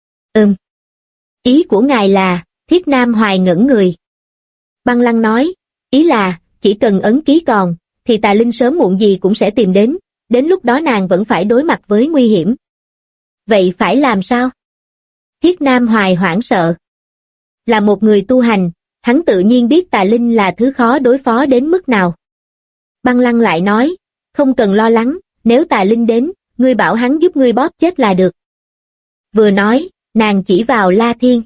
Ý của ngài là, Thiết Nam Hoài ngẩn người. Băng Lăng nói, ý là, chỉ cần ấn ký còn, thì tà linh sớm muộn gì cũng sẽ tìm đến lúc đó nàng vẫn phải đối mặt với nguy hiểm. Vậy phải làm sao? Thiết Nam Hoài hoảng sợ. Là một người tu hành, hắn tự nhiên biết tà linh là thứ khó đối phó đến mức nào. Băng Lăng lại nói, không cần lo lắng, nếu tà linh đến, ngươi bảo hắn giúp ngươi bóp chết là được. Vừa nói, nàng chỉ vào La Thiên.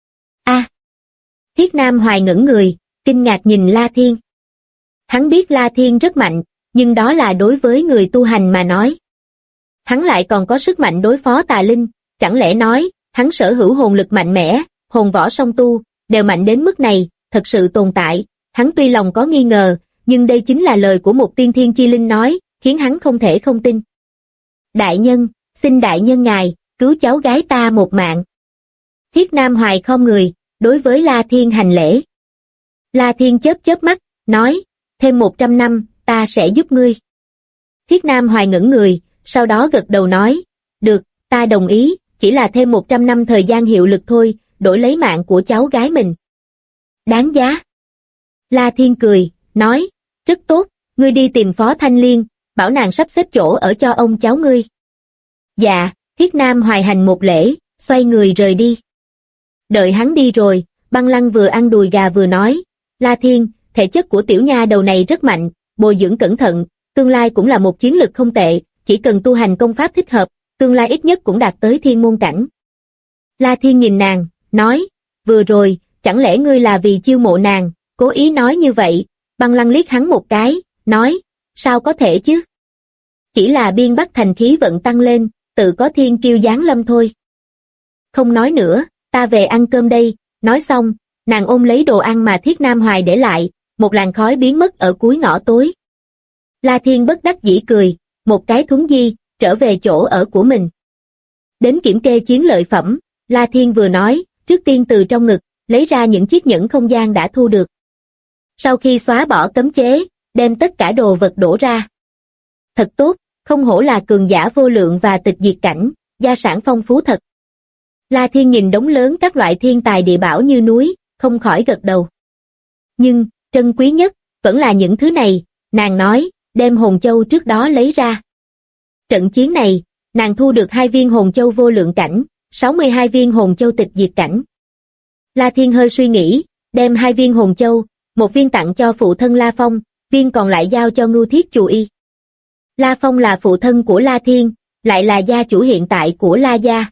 Thiết Nam Hoài ngẩn người, kinh ngạc nhìn La Thiên. Hắn biết La Thiên rất mạnh, nhưng đó là đối với người tu hành mà nói. Hắn lại còn có sức mạnh đối phó tà linh, chẳng lẽ nói, hắn sở hữu hồn lực mạnh mẽ, hồn võ song tu, đều mạnh đến mức này, thật sự tồn tại, hắn tuy lòng có nghi ngờ, nhưng đây chính là lời của một tiên thiên chi linh nói, khiến hắn không thể không tin. Đại nhân, xin đại nhân ngài, cứu cháu gái ta một mạng. Thiết Nam Hoài khom người, đối với La Thiên hành lễ. La Thiên chớp mắt, nói, thêm 100 năm, ta sẽ giúp ngươi. Thiết Nam Hoài ngẩn người, sau đó gật đầu nói, được, ta đồng ý, chỉ là thêm 100 năm thời gian hiệu lực thôi, đổi lấy mạng của cháu gái mình. Đáng giá. La Thiên cười, nói, rất tốt, ngươi đi tìm Phó Thanh Liên, bảo nàng sắp xếp chỗ ở cho ông cháu ngươi. Dạ, Thiết Nam Hoài hành một lễ, xoay người rời đi. Đợi hắn đi rồi, Băng Lăng vừa ăn đùi gà vừa nói, La Thiên, thể chất của tiểu nha đầu này rất mạnh, bồi dưỡng cẩn thận, tương lai cũng là một chiến lực không tệ, chỉ cần tu hành công pháp thích hợp, tương lai ít nhất cũng đạt tới thiên môn cảnh. La Thiên nhìn nàng, nói, vừa rồi, chẳng lẽ ngươi là vì chiêu mộ nàng, cố ý nói như vậy? Băng Lăng liếc hắn một cái, nói, sao có thể chứ? Chỉ là biên Bắc thành khí vận tăng lên, tự có thiên kiêu giáng lâm thôi. Không nói nữa, ta về ăn cơm đây. Nói xong, nàng ôm lấy đồ ăn mà Thiết Nam Hoài để lại, một làn khói biến mất ở cuối ngõ tối. La Thiên bất đắc dĩ cười, một cái thuấn di, trở về chỗ ở của mình. Đến kiểm kê chiến lợi phẩm, La Thiên vừa nói, trước tiên từ trong ngực, lấy ra những chiếc nhẫn không gian đã thu được. Sau khi xóa bỏ cấm chế, đem tất cả đồ vật đổ ra. Thật tốt, không hổ là cường giả vô lượng và tịch diệt cảnh, gia sản phong phú thật. La Thiên nhìn đống lớn các loại thiên tài địa bảo như núi, không khỏi gật đầu. Nhưng, trân quý nhất, vẫn là những thứ này, nàng nói, đem hồn châu trước đó lấy ra. Trận chiến này, nàng thu được 2 viên hồn châu vô lượng cảnh, 62 viên hồn châu tịch diệt cảnh. La Thiên hơi suy nghĩ, đem 2 viên hồn châu, 1 viên tặng cho phụ thân La Phong, viên còn lại giao cho Ngưu Thiết Chù Y. La Phong là phụ thân của La Thiên, lại là gia chủ hiện tại của La gia.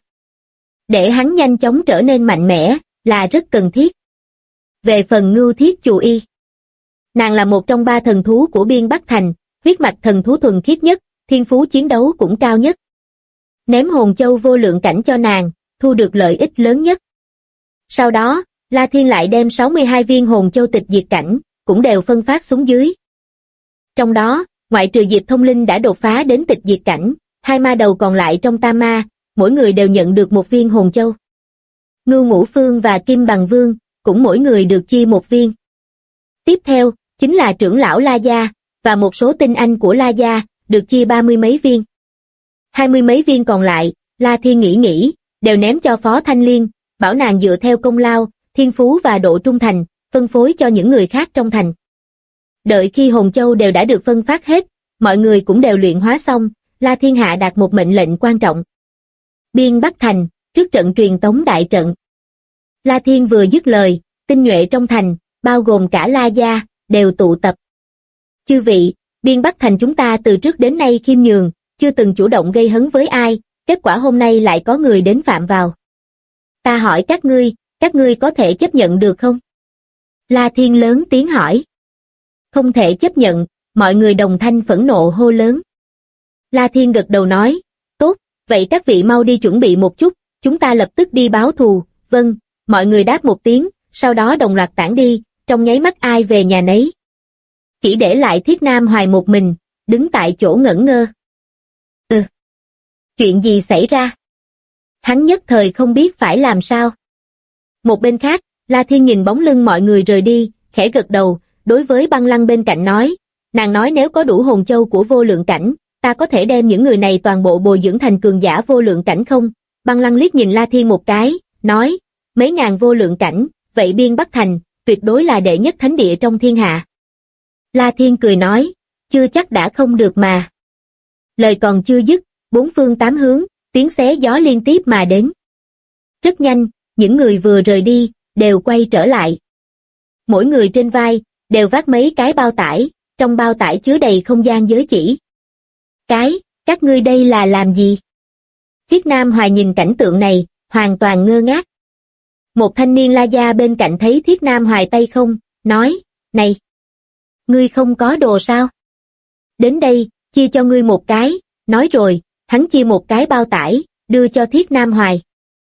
Để hắn nhanh chóng trở nên mạnh mẽ, là rất cần thiết. Về phần Ngưu Thiết Chù Y, nàng là một trong 3 thần thú của biên Bắc thành, huyết mạch thần thú thuần khiết nhất, thiên phú chiến đấu cũng cao nhất. Ném hồn châu vô lượng cảnh cho nàng, thu được lợi ích lớn nhất. Sau đó, La Thiên lại đem 62 viên hồn châu tịch diệt cảnh, cũng đều phân phát xuống dưới. Trong đó, ngoại trừ Diệp Thông Linh đã đột phá đến tịch diệt cảnh, 2 ma đầu còn lại trong tam ma, mỗi người đều nhận được 1 viên hồn châu. Ngưu Ngũ Phương và Kim Bằng Vương, cũng mỗi người được chia 1 viên. Tiếp theo, chính là trưởng lão La Gia, và một số tinh anh của La Gia, được chia 30 mấy viên. 20 mấy viên còn lại, La Thiên nghĩ, đều ném cho Phó Thanh Liên, bảo nàng dựa theo công lao, thiên phú và độ trung thành, phân phối cho những người khác trong thành. Đợi khi hồn châu đều đã được phân phát hết, mọi người cũng đều luyện hóa xong, La Thiên hạ đạt một mệnh lệnh quan trọng. Biên Bắc Thành, trước trận truyền tống đại trận. La Thiên vừa dứt lời, tinh nhuệ trong thành, bao gồm cả La gia, đều tụ tập. Chư vị, Biên Bắc Thành chúng ta từ trước đến nay khiêm nhường, chưa từng chủ động gây hấn với ai, kết quả hôm nay lại có người đến phạm vào. Ta hỏi các ngươi có thể chấp nhận được không? La Thiên lớn tiếng hỏi. Không thể chấp nhận, mọi người đồng thanh phẫn nộ hô lớn. La Thiên gật đầu nói, tốt, vậy các vị mau đi chuẩn bị một chút, chúng ta lập tức đi báo thù. Vâng, mọi người đáp một tiếng, sau đó đồng loạt tản đi, trong nháy mắt ai về nhà nấy. Chỉ để lại Thiết Nam Hoài một mình, đứng tại chỗ ngẩn ngơ. Chuyện gì xảy ra? Hắn nhất thời không biết phải làm sao. Một bên khác, La Thiên nhìn bóng lưng mọi người rời đi, khẽ gật đầu, đối với Băng Lăng bên cạnh nói, nàng nói nếu có đủ hồn châu của vô lượng cảnh, ta có thể đem những người này toàn bộ bồi dưỡng thành cường giả vô lượng cảnh không? Băng Lăng liếc nhìn La Thiên một cái, nói, mấy ngàn vô lượng cảnh, vậy Biên Bắc Thành, tuyệt đối là đệ nhất thánh địa trong thiên hạ. La Thiên cười nói, chưa chắc đã không được mà. Lời còn chưa dứt, bốn phương tám hướng, tiếng xé gió liên tiếp mà đến. Rất nhanh, những người vừa rời đi, đều quay trở lại. Mỗi người trên vai, đều vác mấy cái bao tải, trong bao tải chứa đầy không gian giới chỉ. Các ngươi đây là làm gì? Thiết Nam Hoài nhìn cảnh tượng này, hoàn toàn ngơ ngác. Một thanh niên La gia bên cạnh thấy Thiết Nam Hoài tay không, nói, này, ngươi không có đồ sao? Đến đây, chia cho ngươi một cái, nói rồi, hắn chia một cái bao tải, đưa cho Thiết Nam Hoài.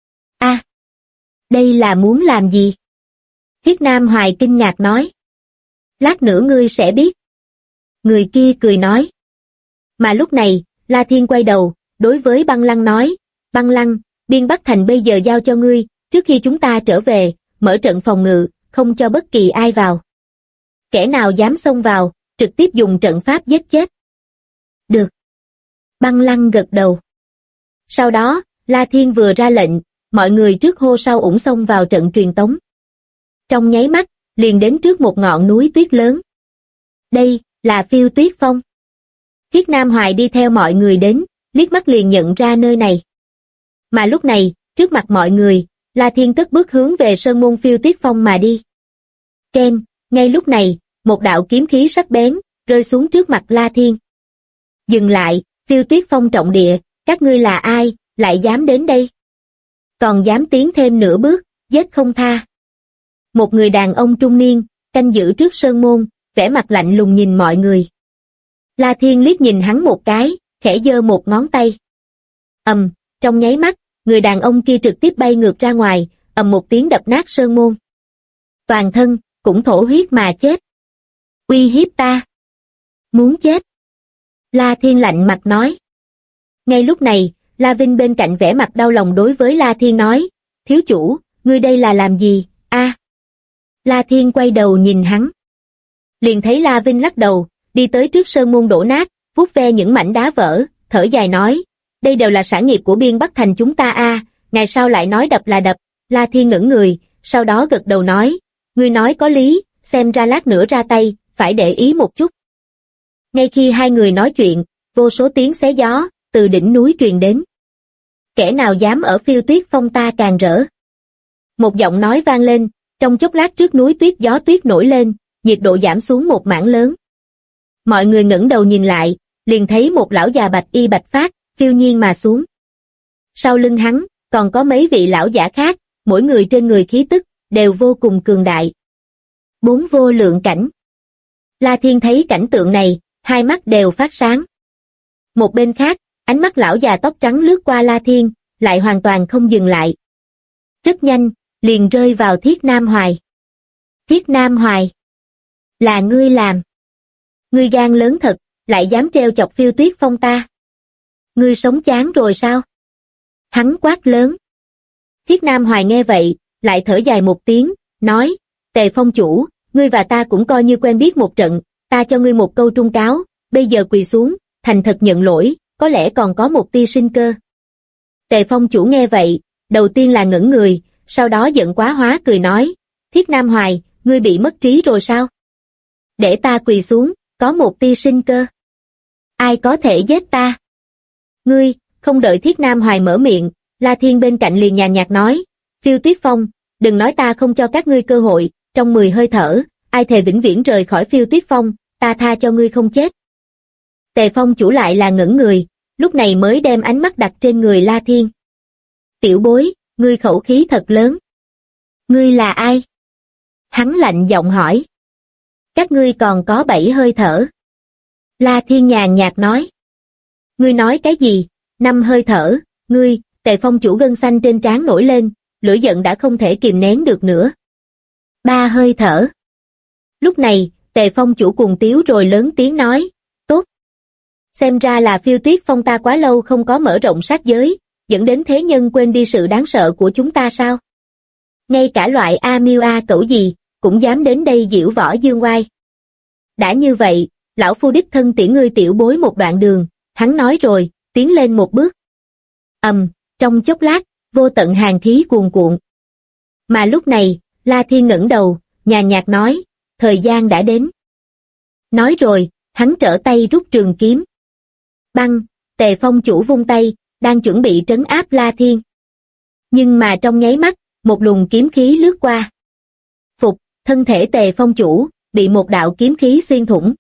Đây là muốn làm gì? Thiết Nam Hoài kinh ngạc nói. Lát nữa ngươi sẽ biết. Người kia cười nói. Mà lúc này, La Thiên quay đầu, đối với Băng Lăng nói, Băng Lăng, Biên Bắc Thành bây giờ giao cho ngươi, trước khi chúng ta trở về, mở trận phòng ngự, không cho bất kỳ ai vào. Kẻ nào dám xông vào, trực tiếp dùng trận pháp giết chết. Được. Băng Lăng gật đầu. Sau đó, La Thiên vừa ra lệnh, mọi người trước hô sau ủng xông vào trận truyền tống. Trong nháy mắt, liền đến trước một ngọn núi tuyết lớn. Đây, là Phiêu Tuyết Phong. Thiết Nam Hoài đi theo mọi người đến, liếc mắt liền nhận ra nơi này. Mà lúc này, trước mặt mọi người, La Thiên cất bước hướng về sơn môn Phiêu Tuyết Phong mà đi. Ken, ngay lúc này, một đạo kiếm khí sắc bén, rơi xuống trước mặt La Thiên. Dừng lại, Phiêu Tuyết Phong trọng địa, các ngươi là ai, lại dám đến đây? Còn dám tiến thêm nửa bước, giết không tha. Một người đàn ông trung niên, canh giữ trước sơn môn, vẻ mặt lạnh lùng nhìn mọi người. La Thiên liếc nhìn hắn một cái, khẽ giơ một ngón tay. Trong nháy mắt, người đàn ông kia trực tiếp bay ngược ra ngoài, một tiếng đập nát sơn môn. Toàn thân, cũng thổ huyết mà chết. Uy hiếp ta. Muốn chết. La Thiên lạnh mặt nói. Ngay lúc này, La Vinh bên cạnh vẻ mặt đau lòng đối với La Thiên nói, thiếu chủ, ngươi đây là làm gì, La Thiên quay đầu nhìn hắn. Liền thấy La Vinh lắc đầu, đi tới trước sơn môn đổ nát, vuốt ve những mảnh đá vỡ, thở dài nói, đây đều là sản nghiệp của Biên Bắc Thành chúng ta ngày sau lại nói đập là đập. La Thiên ngẩn người, sau đó gật đầu nói, ngươi nói có lý, xem ra lát nữa ra tay, phải để ý một chút. Ngay khi hai người nói chuyện, vô số tiếng xé gió, từ đỉnh núi truyền đến. Kẻ nào dám ở Phiêu Tuyết Phong ta càng rỡ. Một giọng nói vang lên, trong chốc lát trước núi tuyết gió tuyết nổi lên, nhiệt độ giảm xuống một mảng lớn. Mọi người ngẩng đầu nhìn lại, liền thấy một lão già bạch y bạch phát, phiêu nhiên mà xuống. Sau lưng hắn, còn có mấy vị lão giả khác, mỗi người trên người khí tức, đều vô cùng cường đại. 4 vô lượng cảnh. La Thiên thấy cảnh tượng này, hai mắt đều phát sáng. Một bên khác, ánh mắt lão già tóc trắng lướt qua La Thiên, lại hoàn toàn không dừng lại. Rất nhanh, liền rơi vào Thiết Nam Hoài. Thiết Nam Hoài. Là ngươi làm. Ngươi gan lớn thật, lại dám treo chọc Phiêu Tuyết Phong ta. Ngươi sống chán rồi sao? Hắn quát lớn. Thiết Nam Hoài nghe vậy, lại thở dài một tiếng, nói, Tề Phong chủ, ngươi và ta cũng coi như quen biết một trận, ta cho ngươi một câu trung cáo, bây giờ quỳ xuống, thành thật nhận lỗi, có lẽ còn có một tia sinh cơ. Tề Phong chủ nghe vậy, đầu tiên là ngẩn người, sau đó giận quá hóa cười nói, Thiết Nam Hoài, ngươi bị mất trí rồi sao? Để ta quỳ xuống, có một tia sinh cơ. Ai có thể giết ta? Ngươi, không đợi Thiết Nam Hoài mở miệng, La Thiên bên cạnh liền nhàn nhạt nói, Phiêu Tuyết Phong, đừng nói ta không cho các ngươi cơ hội, trong 10 hơi thở, ai thề vĩnh viễn rời khỏi Phiêu Tuyết Phong, ta tha cho ngươi không chết. Tề Phong chủ lại là ngẩn người, lúc này mới đem ánh mắt đặt trên người La Thiên. Tiểu bối, ngươi khẩu khí thật lớn. Ngươi là ai? Hắn lạnh giọng hỏi. Các ngươi còn có 7 hơi thở. La Thiên nhàn nhạt nói. Ngươi nói cái gì? 5 hơi thở, ngươi, Tề Phong chủ gân xanh trên trán nổi lên, lửa giận đã không thể kìm nén được nữa. 3 hơi thở. Lúc này, Tề Phong chủ cùng tiếu rồi lớn tiếng nói, tốt. Xem ra là Phiêu Tuyết Phong ta quá lâu không có mở rộng sát giới, dẫn đến thế nhân quên đi sự đáng sợ của chúng ta sao? Ngay cả loại A Miêu A Cẩu gì, cũng dám đến đây diễu võ dương oai. Đã như vậy, lão phu đích thân tiễn ngươi tiểu bối một đoạn đường, hắn nói rồi, tiến lên một bước. Trong chốc lát, vô tận hàn khí cuồn cuộn. Mà lúc này, La Thiên ngẩng đầu, nhàn nhạt nói, thời gian đã đến. Nói rồi, hắn trở tay rút trường kiếm. Băng, Tề Phong chủ vung tay, đang chuẩn bị trấn áp La Thiên. Nhưng mà trong nháy mắt, một luồng kiếm khí lướt qua. Phục, thân thể Tề Phong chủ, bị một đạo kiếm khí xuyên thủng.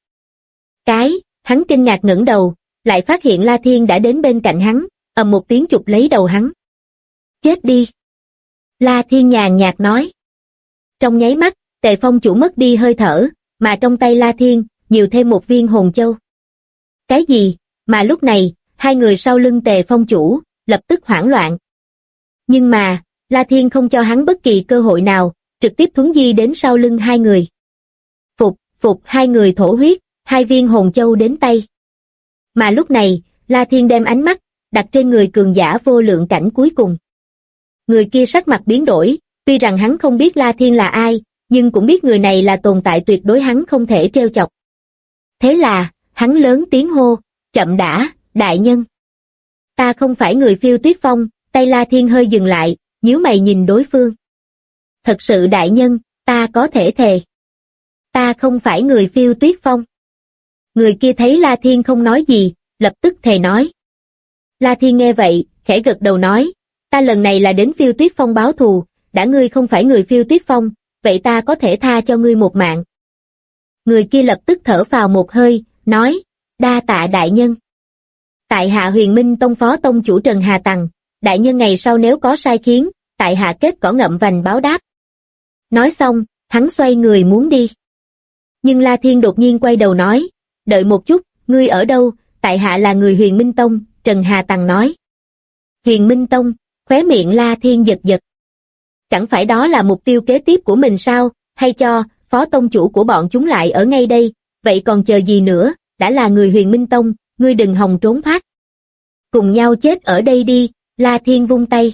Hắn kinh ngạc ngẩng đầu, lại phát hiện La Thiên đã đến bên cạnh hắn, ầm một tiếng chụp lấy đầu hắn. Chết đi. La Thiên nhàn nhạt nói. Trong nháy mắt, Tề Phong chủ mất đi hơi thở, mà trong tay La Thiên, nhiều thêm một viên hồn châu. Cái gì? Mà lúc này, hai người sau lưng Tề Phong chủ, lập tức hoảng loạn. Nhưng mà, La Thiên không cho hắn bất kỳ cơ hội nào, trực tiếp thuấn di đến sau lưng hai người. Phục, hai người thổ huyết, 2 viên hồn châu đến tay. Mà lúc này, La Thiên đem ánh mắt, đặt trên người cường giả vô lượng cảnh cuối cùng. Người kia sắc mặt biến đổi, tuy rằng hắn không biết La Thiên là ai, nhưng cũng biết người này là tồn tại tuyệt đối hắn không thể trêu chọc. Thế là, hắn lớn tiếng hô, chậm đã, đại nhân. Ta không phải người Phiêu Tuyết Phong, tay La Thiên hơi dừng lại, nhíu mày nhìn đối phương. Thật sự đại nhân, ta có thể thề. Ta không phải người Phiêu Tuyết Phong. Người kia thấy La Thiên không nói gì, lập tức thề nói. La Thiên nghe vậy, khẽ gật đầu nói, ta lần này là đến Phiêu Tuyết Phong báo thù, đã ngươi không phải người Phiêu Tuyết Phong, vậy ta có thể tha cho ngươi một mạng. Người kia lập tức thở phào một hơi, nói, đa tạ đại nhân. Tại hạ Huyền Minh Tông phó tông chủ Trần Hà Tằng, đại nhân ngày sau nếu có sai khiến, tại hạ kết cỏ ngậm vành báo đáp. Nói xong, hắn xoay người muốn đi. Nhưng La Thiên đột nhiên quay đầu nói, đợi một chút, ngươi ở đâu, tại hạ là người Huyền Minh Tông, Trần Hà Tằng nói. Huyền Minh Tông, khóe miệng La Thiên giật giật. Chẳng phải đó là mục tiêu kế tiếp của mình sao, hay cho, phó tông chủ của bọn chúng lại ở ngay đây, vậy còn chờ gì nữa, đã là người Huyền Minh Tông, ngươi đừng hòng trốn thoát. Cùng nhau chết ở đây đi, La Thiên vung tay.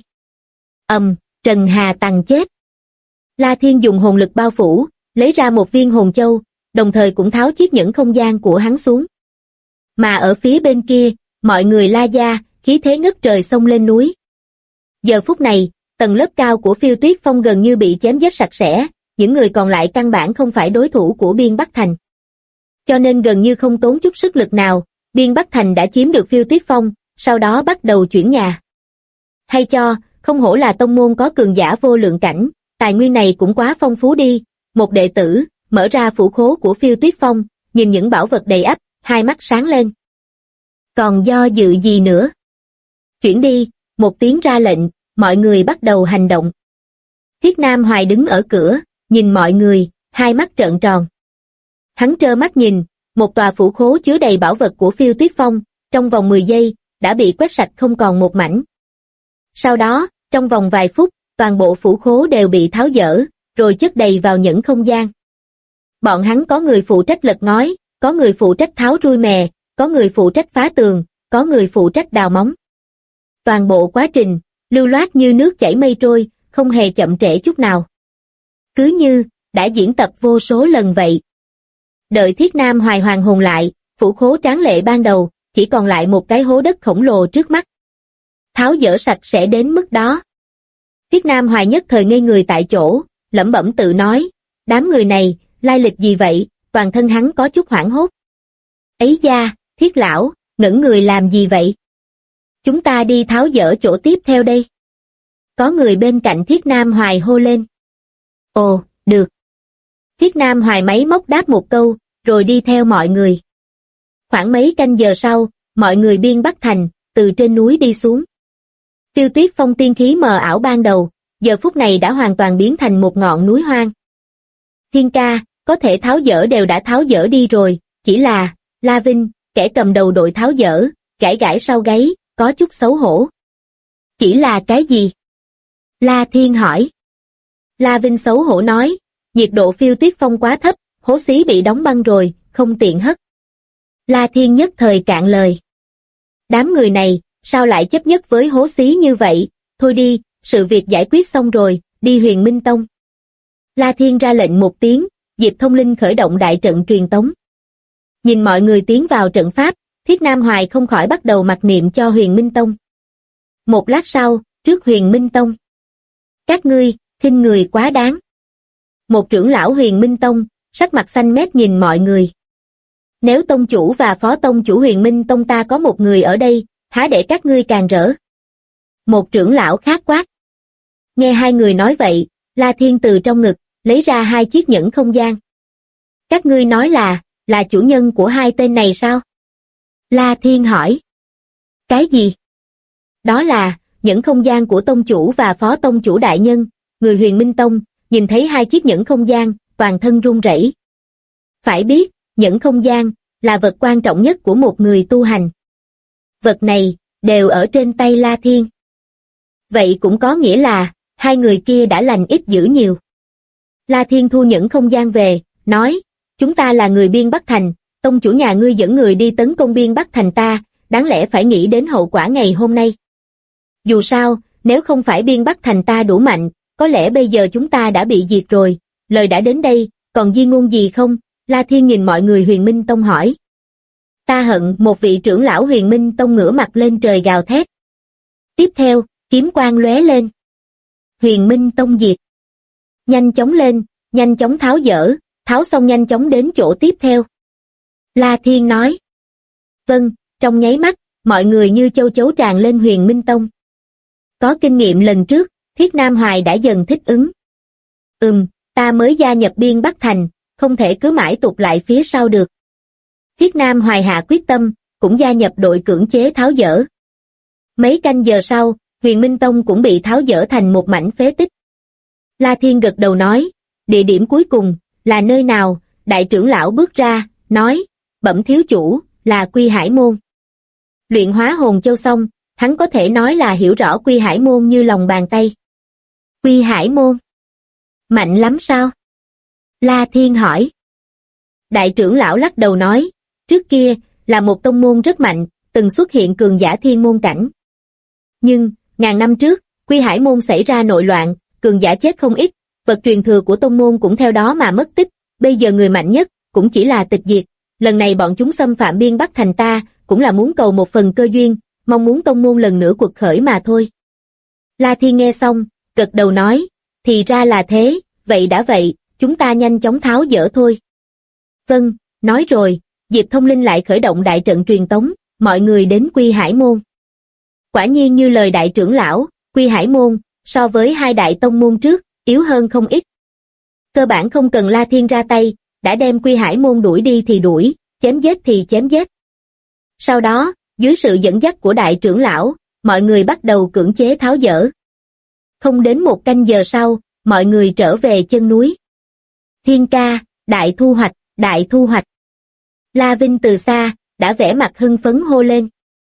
Trần Hà Tằng chết. La Thiên dùng hồn lực bao phủ, lấy ra một viên hồn châu, đồng thời cũng tháo chiếc nhẫn không gian của hắn xuống. Mà ở phía bên kia, mọi người la gia, khí thế ngất trời xông lên núi. Giờ phút này, tầng lớp cao của Phiêu Tuyết Phong gần như bị chém giết sạch sẽ, những người còn lại căn bản không phải đối thủ của Biên Bắc Thành. Cho nên gần như không tốn chút sức lực nào, Biên Bắc Thành đã chiếm được Phiêu Tuyết Phong, sau đó bắt đầu chuyển nhà. Hay cho, không hổ là tông môn có cường giả vô lượng cảnh, tài nguyên này cũng quá phong phú đi, một đệ tử, mở ra phủ khố của Phiêu Tuyết Phong, nhìn những bảo vật đầy ắp, hai mắt sáng lên. Còn do dự gì nữa? Chuyển đi, một tiếng ra lệnh, mọi người bắt đầu hành động. Thiết Nam Hoài đứng ở cửa, nhìn mọi người, hai mắt trợn tròn. Hắn trơ mắt nhìn, một tòa phủ khố chứa đầy bảo vật của Phiêu Tuyết Phong, trong vòng 10 giây, đã bị quét sạch không còn một mảnh. Sau đó, trong vòng vài phút, toàn bộ phủ khố đều bị tháo dỡ, rồi chất đầy vào nhẫn không gian. Bọn hắn có người phụ trách lật ngói, có người phụ trách tháo rui mè, có người phụ trách phá tường, có người phụ trách đào móng. Toàn bộ quá trình, lưu loát như nước chảy mây trôi, không hề chậm trễ chút nào. Cứ như, đã diễn tập vô số lần vậy. Đợi Thiết Nam Hoài hoàn hồn lại, phủ khố tráng lệ ban đầu, chỉ còn lại một cái hố đất khổng lồ trước mắt. Tháo dỡ sạch sẽ đến mức đó. Thiết Nam Hoài nhất thời ngây người tại chỗ, lẩm bẩm tự nói, đám người này, lai lịch gì vậy, toàn thân hắn có chút hoảng hốt. Ấy da, Thiết lão, ngẩn người làm gì vậy? Chúng ta đi tháo dỡ chỗ tiếp theo đây. Có người bên cạnh Thiết Nam Hoài hô lên. Ồ, được. Thiết Nam Hoài máy móc đáp một câu, rồi đi theo mọi người. Khoảng mấy canh giờ sau, mọi người biên Bắc Thành, từ trên núi đi xuống. Tiêu Tuyết Phong tiên khí mờ ảo ban đầu, giờ phút này đã hoàn toàn biến thành một ngọn núi hoang. Thiên ca, có thể tháo dỡ đều đã tháo dỡ đi rồi, chỉ là, La Vinh, kẻ cầm đầu đội tháo dỡ, gãi gãi sau gáy, có chút xấu hổ. Chỉ là cái gì? La Thiên hỏi. La Vinh xấu hổ nói, nhiệt độ Phiêu Tuyết Phong quá thấp, hố xí bị đóng băng rồi, không tiện hất. La Thiên nhất thời cạn lời. Đám người này, sao lại chấp nhất với hố xí như vậy, thôi đi, sự việc giải quyết xong rồi, đi Huyền Minh Tông. La Thiên ra lệnh một tiếng, Diệp Thông Linh khởi động đại trận truyền tống. Nhìn mọi người tiến vào trận pháp, Thiết Nam Hoài không khỏi bắt đầu mặc niệm cho Huyền Minh Tông. Một lát sau, trước Huyền Minh Tông. Các ngươi, khinh người quá đáng. Một trưởng lão Huyền Minh Tông, sắc mặt xanh mét nhìn mọi người. Nếu tông chủ và phó tông chủ Huyền Minh Tông ta có một người ở đây, há để các ngươi càng rỡ. Một trưởng lão khác quát. Nghe hai người nói vậy, La Thiên từ trong ngực, lấy ra hai chiếc nhẫn không gian. Các ngươi nói là chủ nhân của hai tên này sao? La Thiên hỏi. Cái gì? Đó là, nhẫn không gian của tông chủ và phó tông chủ đại nhân, người Huyền Minh Tông, nhìn thấy hai chiếc nhẫn không gian, toàn thân run rẩy. Phải biết, nhẫn không gian, là vật quan trọng nhất của một người tu hành. Vật này, đều ở trên tay La Thiên. Vậy cũng có nghĩa là, hai người kia đã lành ít dữ nhiều. La Thiên thu nhẫn không gian về, nói, chúng ta là người biên Bắc Thành, tông chủ nhà ngươi dẫn người đi tấn công biên Bắc Thành ta, đáng lẽ phải nghĩ đến hậu quả ngày hôm nay. Dù sao, nếu không phải biên Bắc Thành ta đủ mạnh, có lẽ bây giờ chúng ta đã bị diệt rồi, lời đã đến đây, còn di ngôn gì không? La Thiên nhìn mọi người Huyền Minh Tông hỏi. Ta hận, một vị trưởng lão Huyền Minh Tông ngửa mặt lên trời gào thét. Tiếp theo, kiếm quang lóe lên. Huyền Minh Tông diệt. Nhanh chóng lên, nhanh chóng tháo dỡ, tháo xong nhanh chóng đến chỗ tiếp theo. La Thiên nói. Vâng, trong nháy mắt, mọi người như châu chấu tràn lên Huyền Minh Tông. Có kinh nghiệm lần trước, Thiết Nam Hoài đã dần thích ứng. Ta mới gia nhập biên Bắc Thành, không thể cứ mãi tụt lại phía sau được. Thiết Nam Hoài hạ quyết tâm, cũng gia nhập đội cưỡng chế tháo dỡ. Mấy canh giờ sau, Huyền Minh Tông cũng bị tháo dỡ thành một mảnh phế tích. La Thiên gật đầu nói, địa điểm cuối cùng, là nơi nào? Đại trưởng lão bước ra, nói, bẩm thiếu chủ, là Quy Hải Môn. Luyện hóa hồn châu xong, hắn có thể nói là hiểu rõ Quy Hải Môn như lòng bàn tay. Quy Hải Môn? Mạnh lắm sao? La Thiên hỏi. Đại trưởng lão lắc đầu nói, trước kia, là một tông môn rất mạnh, từng xuất hiện cường giả thiên môn cảnh. Nhưng, ngàn năm trước, Quy Hải Môn xảy ra nội loạn, cường giả chết không ít, vật truyền thừa của tông môn cũng theo đó mà mất tích, bây giờ người mạnh nhất, cũng chỉ là tịch diệt. Lần này bọn chúng xâm phạm biên Bắc Thành ta, cũng là muốn cầu một phần cơ duyên, mong muốn tông môn lần nữa quật khởi mà thôi. La Thiên nghe xong, gật đầu nói, thì ra là thế, vậy đã vậy, chúng ta nhanh chóng tháo dỡ thôi. Vâng, nói rồi, Diệp Thông Linh lại khởi động đại trận truyền tống, mọi người đến Quy Hải Môn. Quả nhiên như lời đại trưởng lão, Quy Hải Môn, so với hai đại tông môn trước, yếu hơn không ít. Cơ bản không cần La Thiên ra tay, đã đem Quy Hải Môn đuổi đi thì đuổi, chém giết thì chém giết. Sau đó, dưới sự dẫn dắt của đại trưởng lão, mọi người bắt đầu cưỡng chế tháo dỡ. Không đến một canh giờ sau, mọi người trở về chân núi. Thiên ca, đại thu hoạch, đại thu hoạch. La Vinh từ xa, đã vẻ mặt hưng phấn hô lên.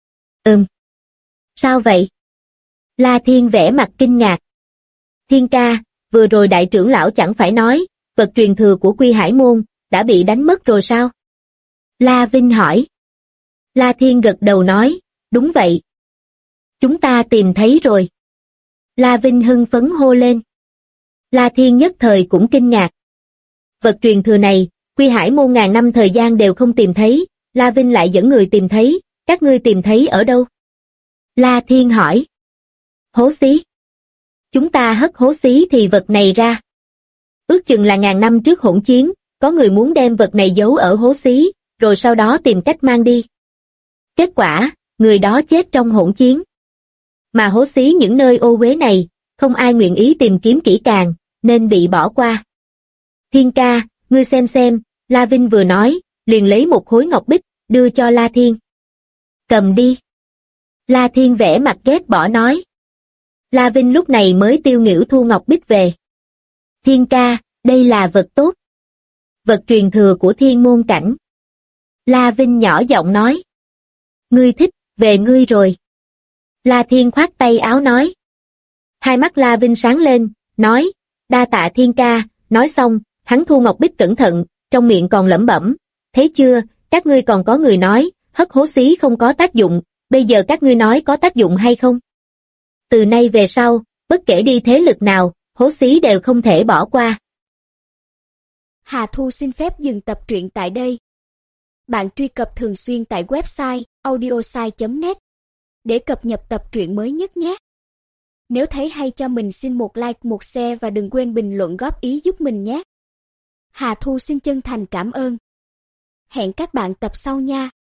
Sao vậy? La Thiên vẻ mặt kinh ngạc. Thiên ca, vừa rồi đại trưởng lão chẳng phải nói, vật truyền thừa của Quy Hải Môn, đã bị đánh mất rồi sao? La Vinh hỏi. La Thiên gật đầu nói, đúng vậy. Chúng ta tìm thấy rồi. La Vinh hưng phấn hô lên. La Thiên nhất thời cũng kinh ngạc. Vật truyền thừa này, Quy Hải Môn ngàn năm thời gian đều không tìm thấy, La Vinh lại dẫn người tìm thấy, các ngươi tìm thấy ở đâu? La Thiên hỏi. Hố xí. Chúng ta hất hố xí thì vật này ra. Ước chừng là ngàn năm trước hỗn chiến, có người muốn đem vật này giấu ở hố xí, rồi sau đó tìm cách mang đi. Kết quả, người đó chết trong hỗn chiến. Mà hố xí những nơi ô uế này, không ai nguyện ý tìm kiếm kỹ càng, nên bị bỏ qua. Thiên ca, ngươi xem, La Vinh vừa nói, liền lấy một khối ngọc bích, đưa cho La Thiên. Cầm đi. La Thiên vẽ mặt ghét bỏ nói. La Vinh lúc này mới tiêu nghỉu thu ngọc bích về. Thiên ca, đây là vật tốt. Vật truyền thừa của thiên môn cảnh. La Vinh nhỏ giọng nói. Ngươi thích, về ngươi rồi. La Thiên khoát tay áo nói. Hai mắt La Vinh sáng lên, nói, đa tạ Thiên ca, nói xong, hắn thu ngọc bích cẩn thận, trong miệng còn lẩm bẩm, thấy chưa, các ngươi còn có người nói, hất hố xí không có tác dụng, bây giờ các ngươi nói có tác dụng hay không? Từ nay về sau, bất kể đi thế lực nào, hố xí đều không thể bỏ qua. Hà Thu xin phép dừng tập truyện tại đây. Bạn truy cập thường xuyên tại website audiosai.net để cập nhật tập truyện mới nhất nhé. Nếu thấy hay cho mình xin một like, một share và đừng quên bình luận góp ý giúp mình nhé. Hà Thu xin chân thành cảm ơn. Hẹn các bạn tập sau nha.